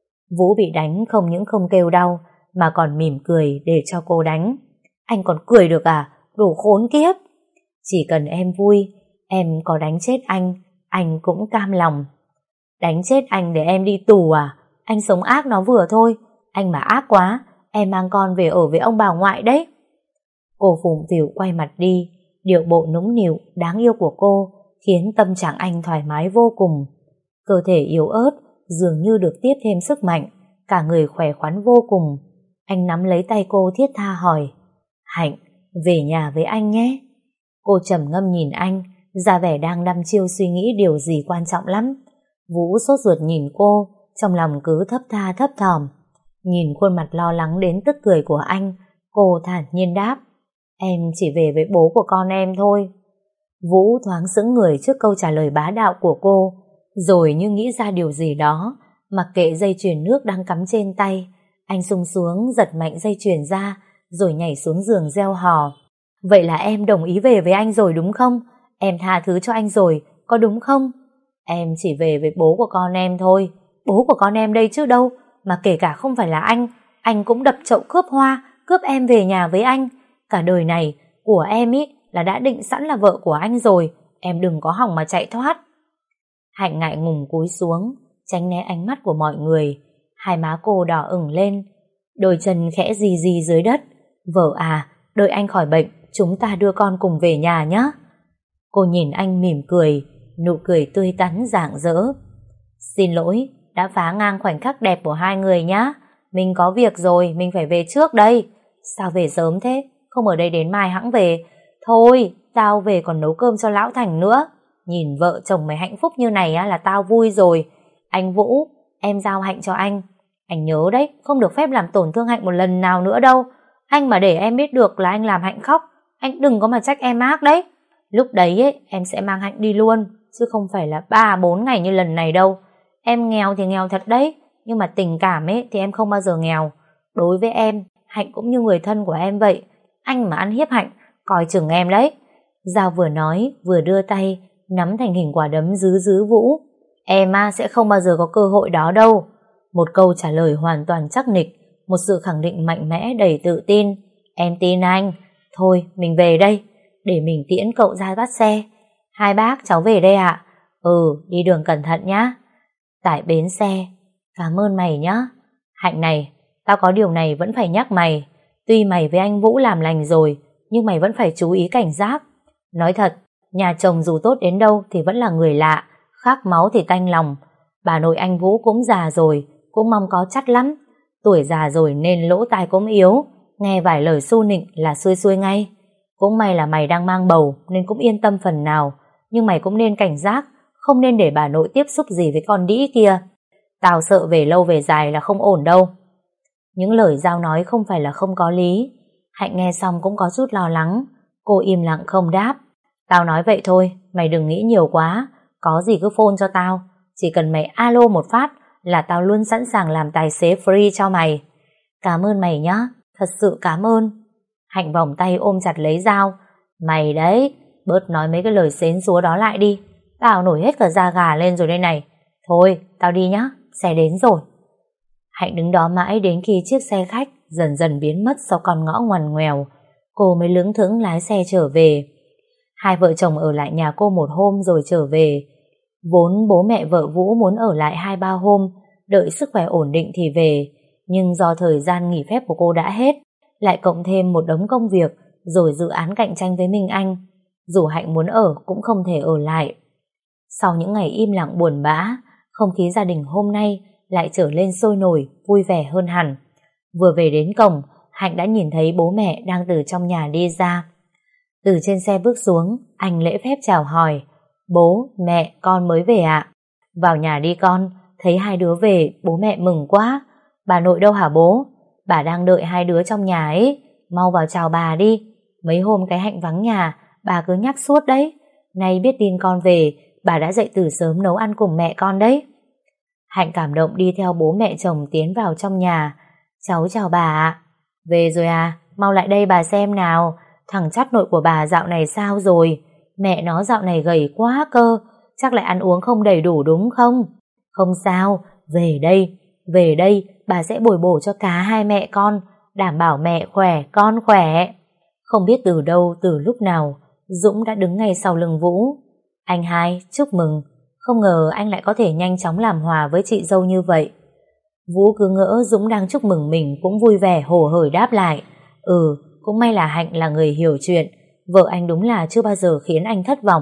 A: Vũ bị đánh không những không kêu đau, mà còn mỉm cười để cho cô đánh. Anh còn cười được à? Đồ khốn kiếp. Chỉ cần em vui, em có đánh chết anh, anh cũng cam lòng. Đánh chết anh để em đi tù à? Anh sống ác nó vừa thôi. Anh mà ác quá, em mang con về ở với ông bà ngoại đấy. Cô phụng phịu quay mặt đi, điệu bộ nũng nịu đáng yêu của cô khiến tâm trạng anh thoải mái vô cùng. Cơ thể yếu ớt dường như được tiếp thêm sức mạnh, cả người khỏe khoắn vô cùng. Anh nắm lấy tay cô thiết tha hỏi, Hạnh, về nhà với anh nhé. Cô trầm ngâm nhìn anh, ra vẻ đang đăm chiêu suy nghĩ điều gì quan trọng lắm. Vũ sốt ruột nhìn cô, trong lòng cứ thấp tha thấp thỏm. Nhìn khuôn mặt lo lắng đến tức cười của anh, cô thản nhiên đáp, em chỉ về với bố của con em thôi. Vũ thoáng sững người trước câu trả lời bá đạo của cô, rồi như nghĩ ra điều gì đó, mặc kệ dây chuyền nước đang cắm trên tay, anh sung xuống giật mạnh dây chuyền ra, rồi nhảy xuống giường reo hò. Vậy là em đồng ý về với anh rồi đúng không? Em tha thứ cho anh rồi, có đúng không? Em chỉ về với bố của con em thôi. Bố của con em đây chứ đâu, mà kể cả không phải là anh, anh cũng đập chậu cướp hoa, cướp em về nhà với anh. Cả đời này của em ý là đã định sẵn là vợ của anh rồi, em đừng có hòng mà chạy thoát. Hạnh ngại ngùng cúi xuống, tránh né ánh mắt của mọi người. Hai má cô đỏ ửng lên, đôi chân khẽ rì rì dưới đất. Vợ à, đợi anh khỏi bệnh, chúng ta đưa con cùng về nhà nhé. Cô nhìn anh mỉm cười, nụ cười tươi tắn rạng rỡ. Xin lỗi, đã phá ngang khoảnh khắc đẹp của hai người nhá. Mình có việc rồi, mình phải về trước đây. Sao về sớm thế? Không ở đây đến mai hẵng về. Thôi, tao về còn nấu cơm cho lão Thành nữa. Nhìn vợ chồng mày hạnh phúc như này á là tao vui rồi. Anh Vũ, em giao Hạnh cho anh. Anh nhớ đấy, không được phép làm tổn thương Hạnh một lần nào nữa đâu. Anh mà để em biết được là anh làm Hạnh khóc, anh đừng có mà trách em ác đấy. Lúc đấy ấy, em sẽ mang Hạnh đi luôn, chứ không phải là ba bốn ngày như lần này đâu. Em nghèo thì nghèo thật đấy, nhưng mà tình cảm ấy thì em không bao giờ nghèo. Đối với em, Hạnh cũng như người thân của em vậy. Anh mà ăn hiếp Hạnh, coi chừng em đấy. Giao vừa nói, vừa đưa tay, nắm thành hình quả đấm dứ dứ Vũ. Em à, sẽ không bao giờ có cơ hội đó đâu. Một câu trả lời hoàn toàn chắc nịch, một sự khẳng định mạnh mẽ đầy tự tin. Em tin anh. Thôi, mình về đây, để mình tiễn cậu ra bắt xe. Hai bác, cháu về đây ạ. Ừ, đi đường cẩn thận nhá. Tại bến xe, cảm ơn mày nhá. Hạnh này, tao có điều này vẫn phải nhắc mày. Tuy mày với anh Vũ làm lành rồi, nhưng mày vẫn phải chú ý cảnh giác. Nói thật, nhà chồng dù tốt đến đâu thì vẫn là người lạ, khác máu thì tanh lòng. Bà nội anh Vũ cũng già rồi, cũng mong có chắt lắm. Tuổi già rồi nên lỗ tai cũng yếu, nghe vài lời xu nịnh là xuôi xuôi ngay. Cũng may là mày đang mang bầu nên cũng yên tâm phần nào, nhưng mày cũng nên cảnh giác, không nên để bà nội tiếp xúc gì với con đĩ kia. Tao sợ về lâu về dài là không ổn đâu. Những lời Giao nói không phải là không có lý. Hạnh nghe xong cũng có chút lo lắng. Cô im lặng không đáp. Tao nói vậy thôi, mày đừng nghĩ nhiều quá. Có gì cứ phone cho tao. Chỉ cần mày alo một phát là tao luôn sẵn sàng làm tài xế free cho mày. Cảm ơn mày nhá, thật sự cảm ơn. Hạnh vòng tay ôm chặt lấy Giao. Mày đấy, bớt nói mấy cái lời xến xúa đó lại đi. Tao nổi hết cả da gà lên rồi đây này. Thôi, tao đi nhá, xe đến rồi. Hạnh đứng đó mãi đến khi chiếc xe khách dần dần biến mất sau con ngõ ngoằn ngoèo. Cô mới lững thững lái xe trở về. Hai vợ chồng ở lại nhà cô một hôm rồi trở về. Vốn bố mẹ vợ Vũ muốn ở lại hai ba hôm, đợi sức khỏe ổn định thì về. Nhưng do thời gian nghỉ phép của cô đã hết, lại cộng thêm một đống công việc, rồi dự án cạnh tranh với Minh Anh. Dù Hạnh muốn ở cũng không thể ở lại. Sau những ngày im lặng buồn bã, không khí gia đình hôm nay lại trở lên sôi nổi, vui vẻ hơn hẳn. Vừa về đến cổng, Hạnh đã nhìn thấy bố mẹ đang từ trong nhà đi ra. Từ trên xe bước xuống, anh lễ phép chào hỏi. Bố, mẹ, con mới về ạ. Vào nhà đi con, thấy hai đứa về, bố mẹ mừng quá. Bà nội đâu hả bố? Bà đang đợi hai đứa trong nhà ấy, mau vào chào bà đi. Mấy hôm cái Hạnh vắng nhà, bà cứ nhắc suốt đấy. Nay biết tin con về, bà đã dậy từ sớm nấu ăn cùng mẹ con đấy. Hạnh cảm động đi theo bố mẹ chồng tiến vào trong nhà. Cháu chào bà ạ. Về rồi à, mau lại đây bà xem nào. Thằng chắt nội của bà dạo này sao rồi? Mẹ nó dạo này gầy quá cơ, chắc lại ăn uống không đầy đủ đúng không? Không sao, về đây, về đây bà sẽ bồi bổ cho cả hai mẹ con, đảm bảo mẹ khỏe, con khỏe. Không biết từ đâu, từ lúc nào, Dũng đã đứng ngay sau lưng Vũ. Anh hai, chúc mừng, không ngờ anh lại có thể nhanh chóng làm hòa với chị dâu như vậy. Vũ cứ ngỡ Dũng đang chúc mừng mình cũng vui vẻ hổ hởi đáp lại. Ừ, cũng may là Hạnh là người hiểu chuyện, vợ anh đúng là chưa bao giờ khiến anh thất vọng.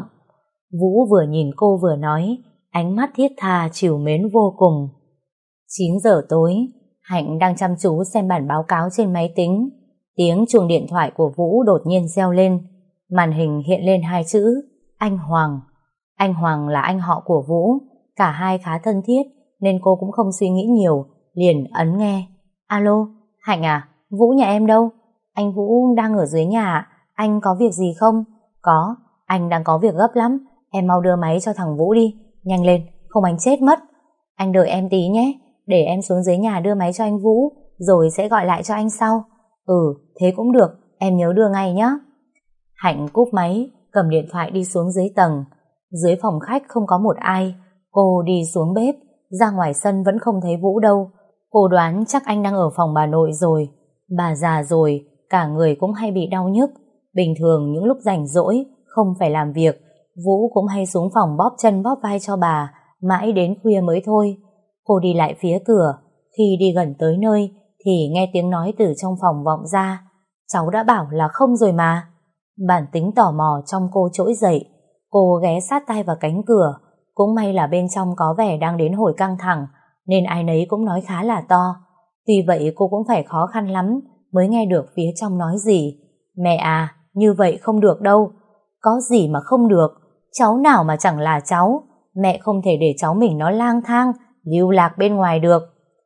A: Vũ vừa nhìn cô vừa nói, ánh mắt thiết tha trìu mến vô cùng. chín giờ tối, Hạnh đang chăm chú xem bản báo cáo trên máy tính. Tiếng chuông điện thoại của Vũ đột nhiên reo lên. Màn hình hiện lên hai chữ, anh Hoàng. Anh Hoàng là anh họ của Vũ, cả hai khá thân thiết nên cô cũng không suy nghĩ nhiều, liền ấn nghe. Alo, Hạnh à, Vũ nhà em đâu? Anh Vũ đang ở dưới nhà, anh có việc gì không? Có, anh đang có việc gấp lắm, em mau đưa máy cho thằng Vũ đi, nhanh lên, không anh chết mất. Anh đợi em tí nhé, để em xuống dưới nhà đưa máy cho anh Vũ, rồi sẽ gọi lại cho anh sau. Ừ, thế cũng được, em nhớ đưa ngay nhé. Hạnh cúp máy, cầm điện thoại đi xuống dưới tầng. Dưới phòng khách không có một ai. Cô đi xuống bếp, ra ngoài sân vẫn không thấy Vũ đâu. Cô đoán chắc anh đang ở phòng bà nội rồi. Bà già rồi, cả người cũng hay bị đau nhức. Bình thường những lúc rảnh rỗi, không phải làm việc, Vũ cũng hay xuống phòng bóp chân bóp vai cho bà, mãi đến khuya mới thôi. Cô đi lại phía cửa, khi đi gần tới nơi thì nghe tiếng nói từ trong phòng vọng ra. Cháu đã bảo là không rồi mà. Bản tính tò mò trong cô trỗi dậy, cô ghé sát tai vào cánh cửa. Cũng may là bên trong có vẻ đang đến hồi căng thẳng, nên ai nấy cũng nói khá là to. Tuy vậy cô cũng phải khó khăn lắm mới nghe được phía trong nói gì. Mẹ à, như vậy không được đâu. Có gì mà không được, cháu nào mà chẳng là cháu. Mẹ không thể để cháu mình nó lang thang, lưu lạc bên ngoài được.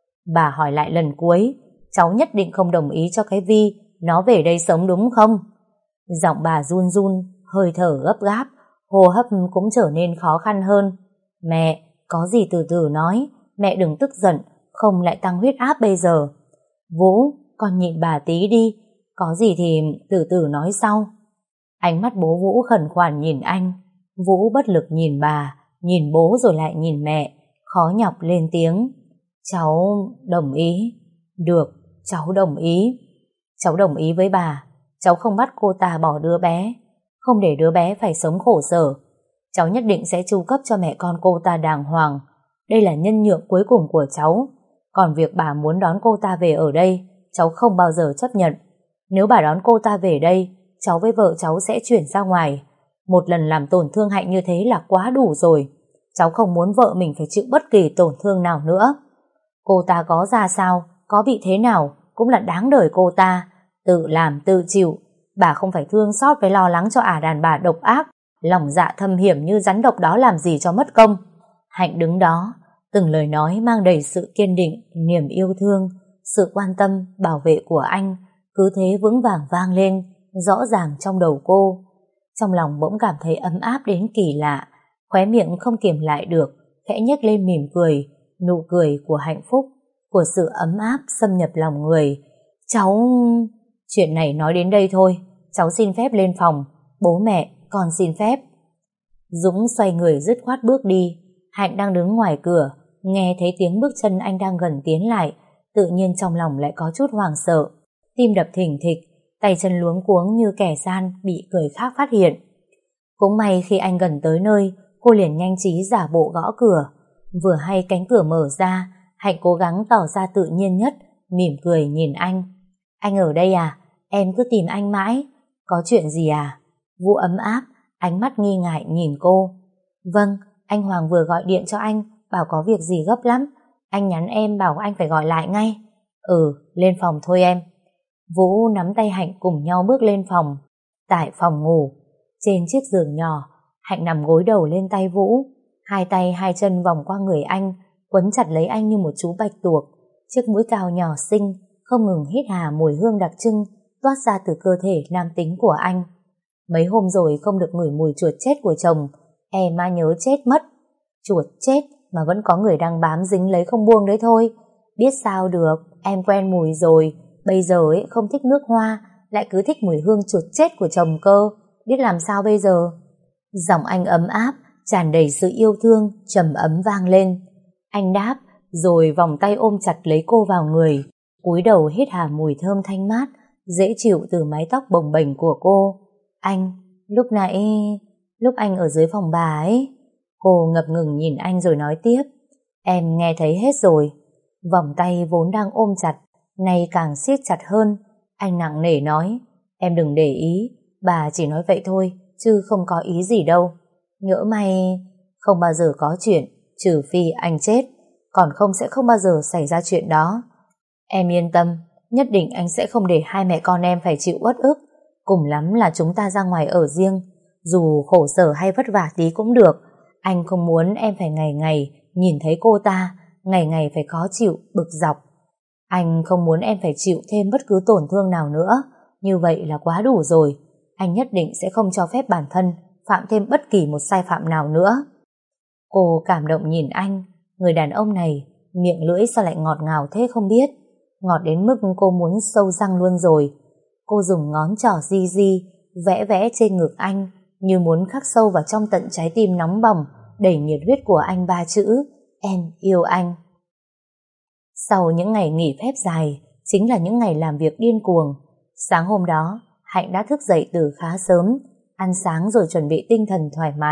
A: Bà hỏi lại lần cuối, cháu nhất định không đồng ý cho cái Vi nó về đây sống đúng không? Giọng bà run run, hơi thở gấp gáp, hô hấp cũng trở nên khó khăn hơn. Mẹ, có gì từ từ nói, mẹ đừng tức giận, không lại tăng huyết áp bây giờ. Vũ, con nhịn bà tí đi, có gì thì từ từ nói sau. Ánh mắt bố Vũ khẩn khoản nhìn anh. Vũ bất lực nhìn bà, nhìn bố rồi lại nhìn mẹ, khó nhọc lên tiếng. Cháu đồng ý. Được, cháu đồng ý. Cháu đồng ý với bà, cháu không bắt cô ta bỏ đứa bé, không để đứa bé phải sống khổ sở. Cháu nhất định sẽ chu cấp cho mẹ con cô ta đàng hoàng. Đây là nhân nhượng cuối cùng của cháu. Còn việc bà muốn đón cô ta về ở đây, cháu không bao giờ chấp nhận. Nếu bà đón cô ta về đây, cháu với vợ cháu sẽ chuyển ra ngoài. Một lần làm tổn thương Hạnh như thế là quá đủ rồi. Cháu không muốn vợ mình phải chịu bất kỳ tổn thương nào nữa. Cô ta có ra sao, có bị thế nào, cũng là đáng đời cô ta. Tự làm tự chịu. Bà không phải thương xót với lo lắng cho ả đàn bà độc ác, lòng dạ thâm hiểm như rắn độc đó làm gì cho mất công. Hạnh đứng đó, từng lời nói mang đầy sự kiên định, niềm yêu thương, sự quan tâm, bảo vệ của anh cứ thế vững vàng vang lên, rõ ràng trong đầu cô. Trong lòng bỗng cảm thấy ấm áp đến kỳ lạ, khóe miệng không kiềm lại được, khẽ nhếch lên mỉm cười, nụ cười của hạnh phúc, của sự ấm áp xâm nhập lòng người. Cháu... Chuyện này nói đến đây thôi, cháu xin phép lên phòng. Bố mẹ, con xin phép. Dũng xoay người dứt khoát bước đi. Hạnh đang đứng ngoài cửa, nghe thấy tiếng bước chân anh đang gần tiến lại, tự nhiên trong lòng lại có chút hoảng sợ, tim đập thình thịch, tay chân luống cuống như kẻ gian bị người khác phát hiện. Cũng may khi anh gần tới nơi, cô liền nhanh trí giả bộ gõ cửa. Vừa hay cánh cửa mở ra, Hạnh cố gắng tỏ ra tự nhiên nhất, mỉm cười nhìn anh. Anh ở đây à? Em cứ tìm anh mãi. Có chuyện gì à? Vũ ấm áp, ánh mắt nghi ngại nhìn cô. Vâng, anh Hoàng vừa gọi điện cho anh, bảo có việc gì gấp lắm. Anh nhắn em bảo anh phải gọi lại ngay. Ừ, lên phòng thôi em. Vũ nắm tay Hạnh cùng nhau bước lên phòng. Tại phòng ngủ, trên chiếc giường nhỏ, Hạnh nằm gối đầu lên tay Vũ, hai tay hai chân vòng qua người anh, quấn chặt lấy anh như một chú bạch tuộc. Chiếc mũi cao nhỏ xinh không ngừng hít hà mùi hương đặc trưng toát ra từ cơ thể nam tính của anh. Mấy hôm rồi không được ngửi mùi chuột chết của chồng, em mà nhớ chết mất. Chuột chết mà vẫn có người đang bám dính lấy không buông đấy thôi. Biết sao được, em quen mùi rồi. Bây giờ ấy không thích nước hoa, lại cứ thích mùi hương chuột chết của chồng cơ. Biết làm sao bây giờ? Giọng anh ấm áp, tràn đầy sự yêu thương, trầm ấm vang lên. Anh đáp, rồi vòng tay ôm chặt lấy cô vào người, cúi đầu hít hà mùi thơm thanh mát, dễ chịu từ mái tóc bồng bềnh của cô. Anh, lúc nãy, lúc anh ở dưới phòng bà ấy. Cô ngập ngừng nhìn anh rồi nói tiếp. Em nghe thấy hết rồi. Vòng tay vốn đang ôm chặt, nay càng siết chặt hơn. Anh nặng nề nói, em đừng để ý, bà chỉ nói vậy thôi, chứ không có ý gì đâu. Nhỡ may, không bao giờ có chuyện, trừ phi anh chết, còn không sẽ không bao giờ xảy ra chuyện đó. Em yên tâm, nhất định anh sẽ không để hai mẹ con em phải chịu uất ức. Cùng lắm là chúng ta ra ngoài ở riêng, dù khổ sở hay vất vả tí cũng được. Anh không muốn em phải ngày ngày nhìn thấy cô ta, ngày ngày phải khó chịu, bực dọc. Anh không muốn em phải chịu thêm bất cứ tổn thương nào nữa. Như vậy là quá đủ rồi. Anh nhất định sẽ không cho phép bản thân phạm thêm bất kỳ một sai phạm nào nữa. Cô cảm động nhìn anh. Người đàn ông này, miệng lưỡi sao lại ngọt ngào thế không biết. Ngọt đến mức cô muốn sâu răng luôn rồi. Cô dùng ngón trỏ di di vẽ vẽ trên ngực anh, như muốn khắc sâu vào trong tận trái tim nóng bỏng đầy nhiệt huyết của anh ba chữ: em yêu anh. Sau những ngày nghỉ phép dài, chính là những ngày làm việc điên cuồng. Sáng hôm đó, Hạnh đã thức dậy từ khá sớm, ăn sáng rồi chuẩn bị tinh thần thoải mái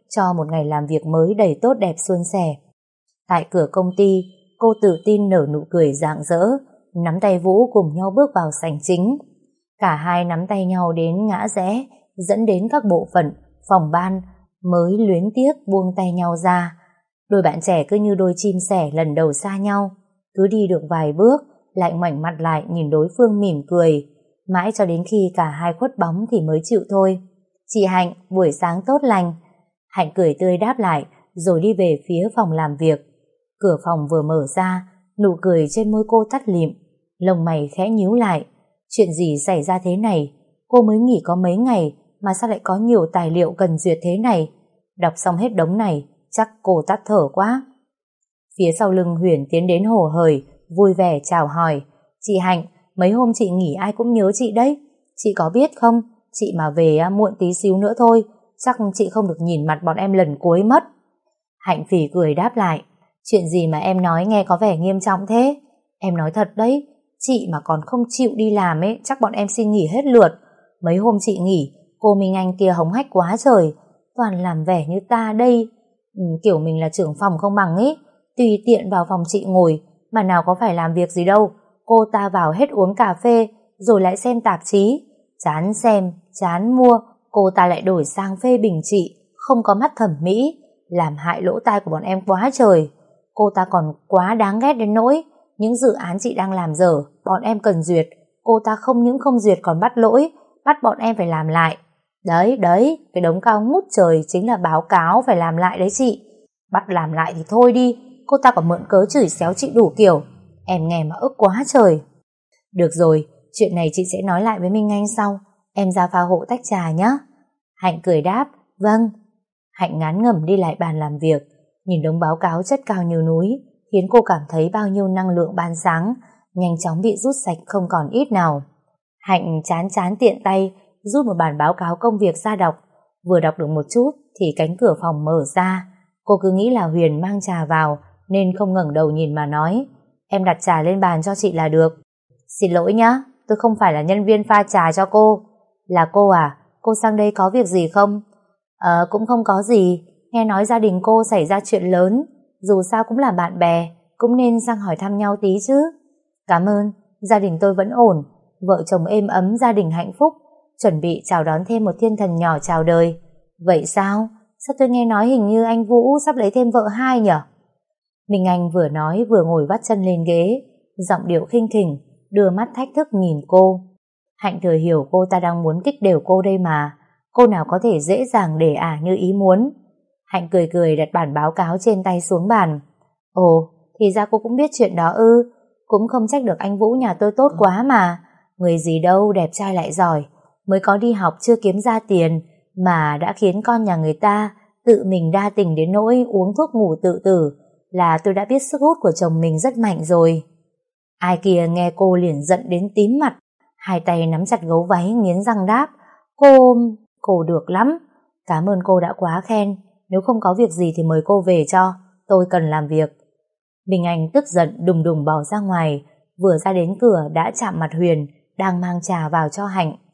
A: cho một ngày làm việc mới đầy tốt đẹp suôn sẻ. Tại cửa công ty, cô tự tin nở nụ cười rạng rỡ, nắm tay Vũ cùng nhau bước vào sảnh chính. Cả hai nắm tay nhau đến ngã rẽ, dẫn đến các bộ phận, phòng ban, mới luyến tiếc buông tay nhau ra. Đôi bạn trẻ cứ như đôi chim sẻ lần đầu xa nhau, cứ đi được vài bước, lại ngoảnh mặt lại nhìn đối phương mỉm cười, mãi cho đến khi cả hai khuất bóng thì mới chịu thôi. Chị Hạnh, buổi sáng tốt lành. Hạnh cười tươi đáp lại, rồi đi về phía phòng làm việc. Cửa phòng vừa mở ra, nụ cười trên môi cô tắt lịm, lông mày khẽ nhíu lại. Chuyện gì xảy ra thế này? Cô mới nghỉ có mấy ngày mà sao lại có nhiều tài liệu cần duyệt thế này? Đọc xong hết đống này, chắc cô tắt thở quá. Phía sau lưng Huyền tiến đến hồ hởi, vui vẻ chào hỏi. Chị Hạnh, mấy hôm chị nghỉ ai cũng nhớ chị đấy. Chị có biết không, chị mà về muộn tí xíu nữa thôi, chắc chị không được nhìn mặt bọn em lần cuối mất. Hạnh phì cười đáp lại. Chuyện gì mà em nói nghe có vẻ nghiêm trọng thế? Em nói thật đấy, chị mà còn không chịu đi làm ấy, chắc bọn em xin nghỉ hết lượt. Mấy hôm chị nghỉ, cô Minh Anh kia hống hách quá trời, toàn làm vẻ như ta đây. Ừ, kiểu mình là trưởng phòng không bằng ấy, tùy tiện vào phòng chị ngồi, mà nào có phải làm việc gì đâu. Cô ta vào hết uống cà phê, rồi lại xem tạp chí. Chán xem, chán mua, cô ta lại đổi sang phê bình chị, không có mắt thẩm mỹ, làm hại lỗ tai của bọn em quá trời. Cô ta còn quá đáng ghét đến nỗi những dự án chị đang làm dở, bọn em cần duyệt, cô ta không những không duyệt còn bắt lỗi, bắt bọn em phải làm lại. Đấy, đấy, cái đống cao ngút trời chính là báo cáo phải làm lại đấy chị. Bắt làm lại thì thôi đi, cô ta còn mượn cớ chửi xéo chị đủ kiểu. Em nghe mà ức quá trời. Được rồi, chuyện này chị sẽ nói lại với Minh Anh sau. Em ra pha hộ tách trà nhé. Hạnh cười đáp, vâng. Hạnh ngán ngẩm đi lại bàn làm việc, nhìn đống báo cáo chất cao như núi, khiến cô cảm thấy bao nhiêu năng lượng ban sáng nhanh chóng bị rút sạch không còn ít nào. Hạnh chán chán tiện tay rút một bản báo cáo công việc ra đọc. Vừa đọc được một chút thì cánh cửa phòng mở ra. Cô cứ nghĩ là Huyền mang trà vào nên không ngẩng đầu nhìn mà nói, em đặt trà lên bàn cho chị là được. Xin lỗi nhá, tôi không phải là nhân viên pha trà cho cô. Là cô à? Cô sang đây có việc gì không? Ờ, cũng không có gì. Nghe nói gia đình cô xảy ra chuyện lớn, dù sao cũng là bạn bè, cũng nên sang hỏi thăm nhau tí chứ. Cảm ơn, gia đình tôi vẫn ổn, vợ chồng êm ấm, gia đình hạnh phúc, chuẩn bị chào đón thêm một thiên thần nhỏ chào đời. Vậy sao? Sao tôi nghe nói hình như anh Vũ sắp lấy thêm vợ hai nhỉ? Minh Anh vừa nói vừa ngồi vắt chân lên ghế, giọng điệu khinh khỉnh, đưa mắt thách thức nhìn cô. Hạnh thừa hiểu cô ta đang muốn kích đều cô đây mà, cô nào có thể dễ dàng để ả như ý muốn. Hạnh cười cười đặt bản báo cáo trên tay xuống bàn. Ồ, thì ra cô cũng biết chuyện đó ư? Cũng không trách được anh Vũ nhà tôi tốt quá mà. Người gì đâu đẹp trai lại giỏi, mới có đi học chưa kiếm ra tiền mà đã khiến con nhà người ta tự mình đa tình đến nỗi uống thuốc ngủ tự tử, là tôi đã biết sức hút của chồng mình rất mạnh rồi. Ai kia nghe cô liền giận đến tím mặt, hai tay nắm chặt gấu váy nghiến răng đáp, cô, cô được lắm, cảm ơn cô đã quá khen, nếu không có việc gì thì mời cô về cho, tôi cần làm việc. Minh Anh tức giận đùng đùng bỏ ra ngoài, vừa ra đến cửa đã chạm mặt Huyền đang mang trà vào cho Hạnh.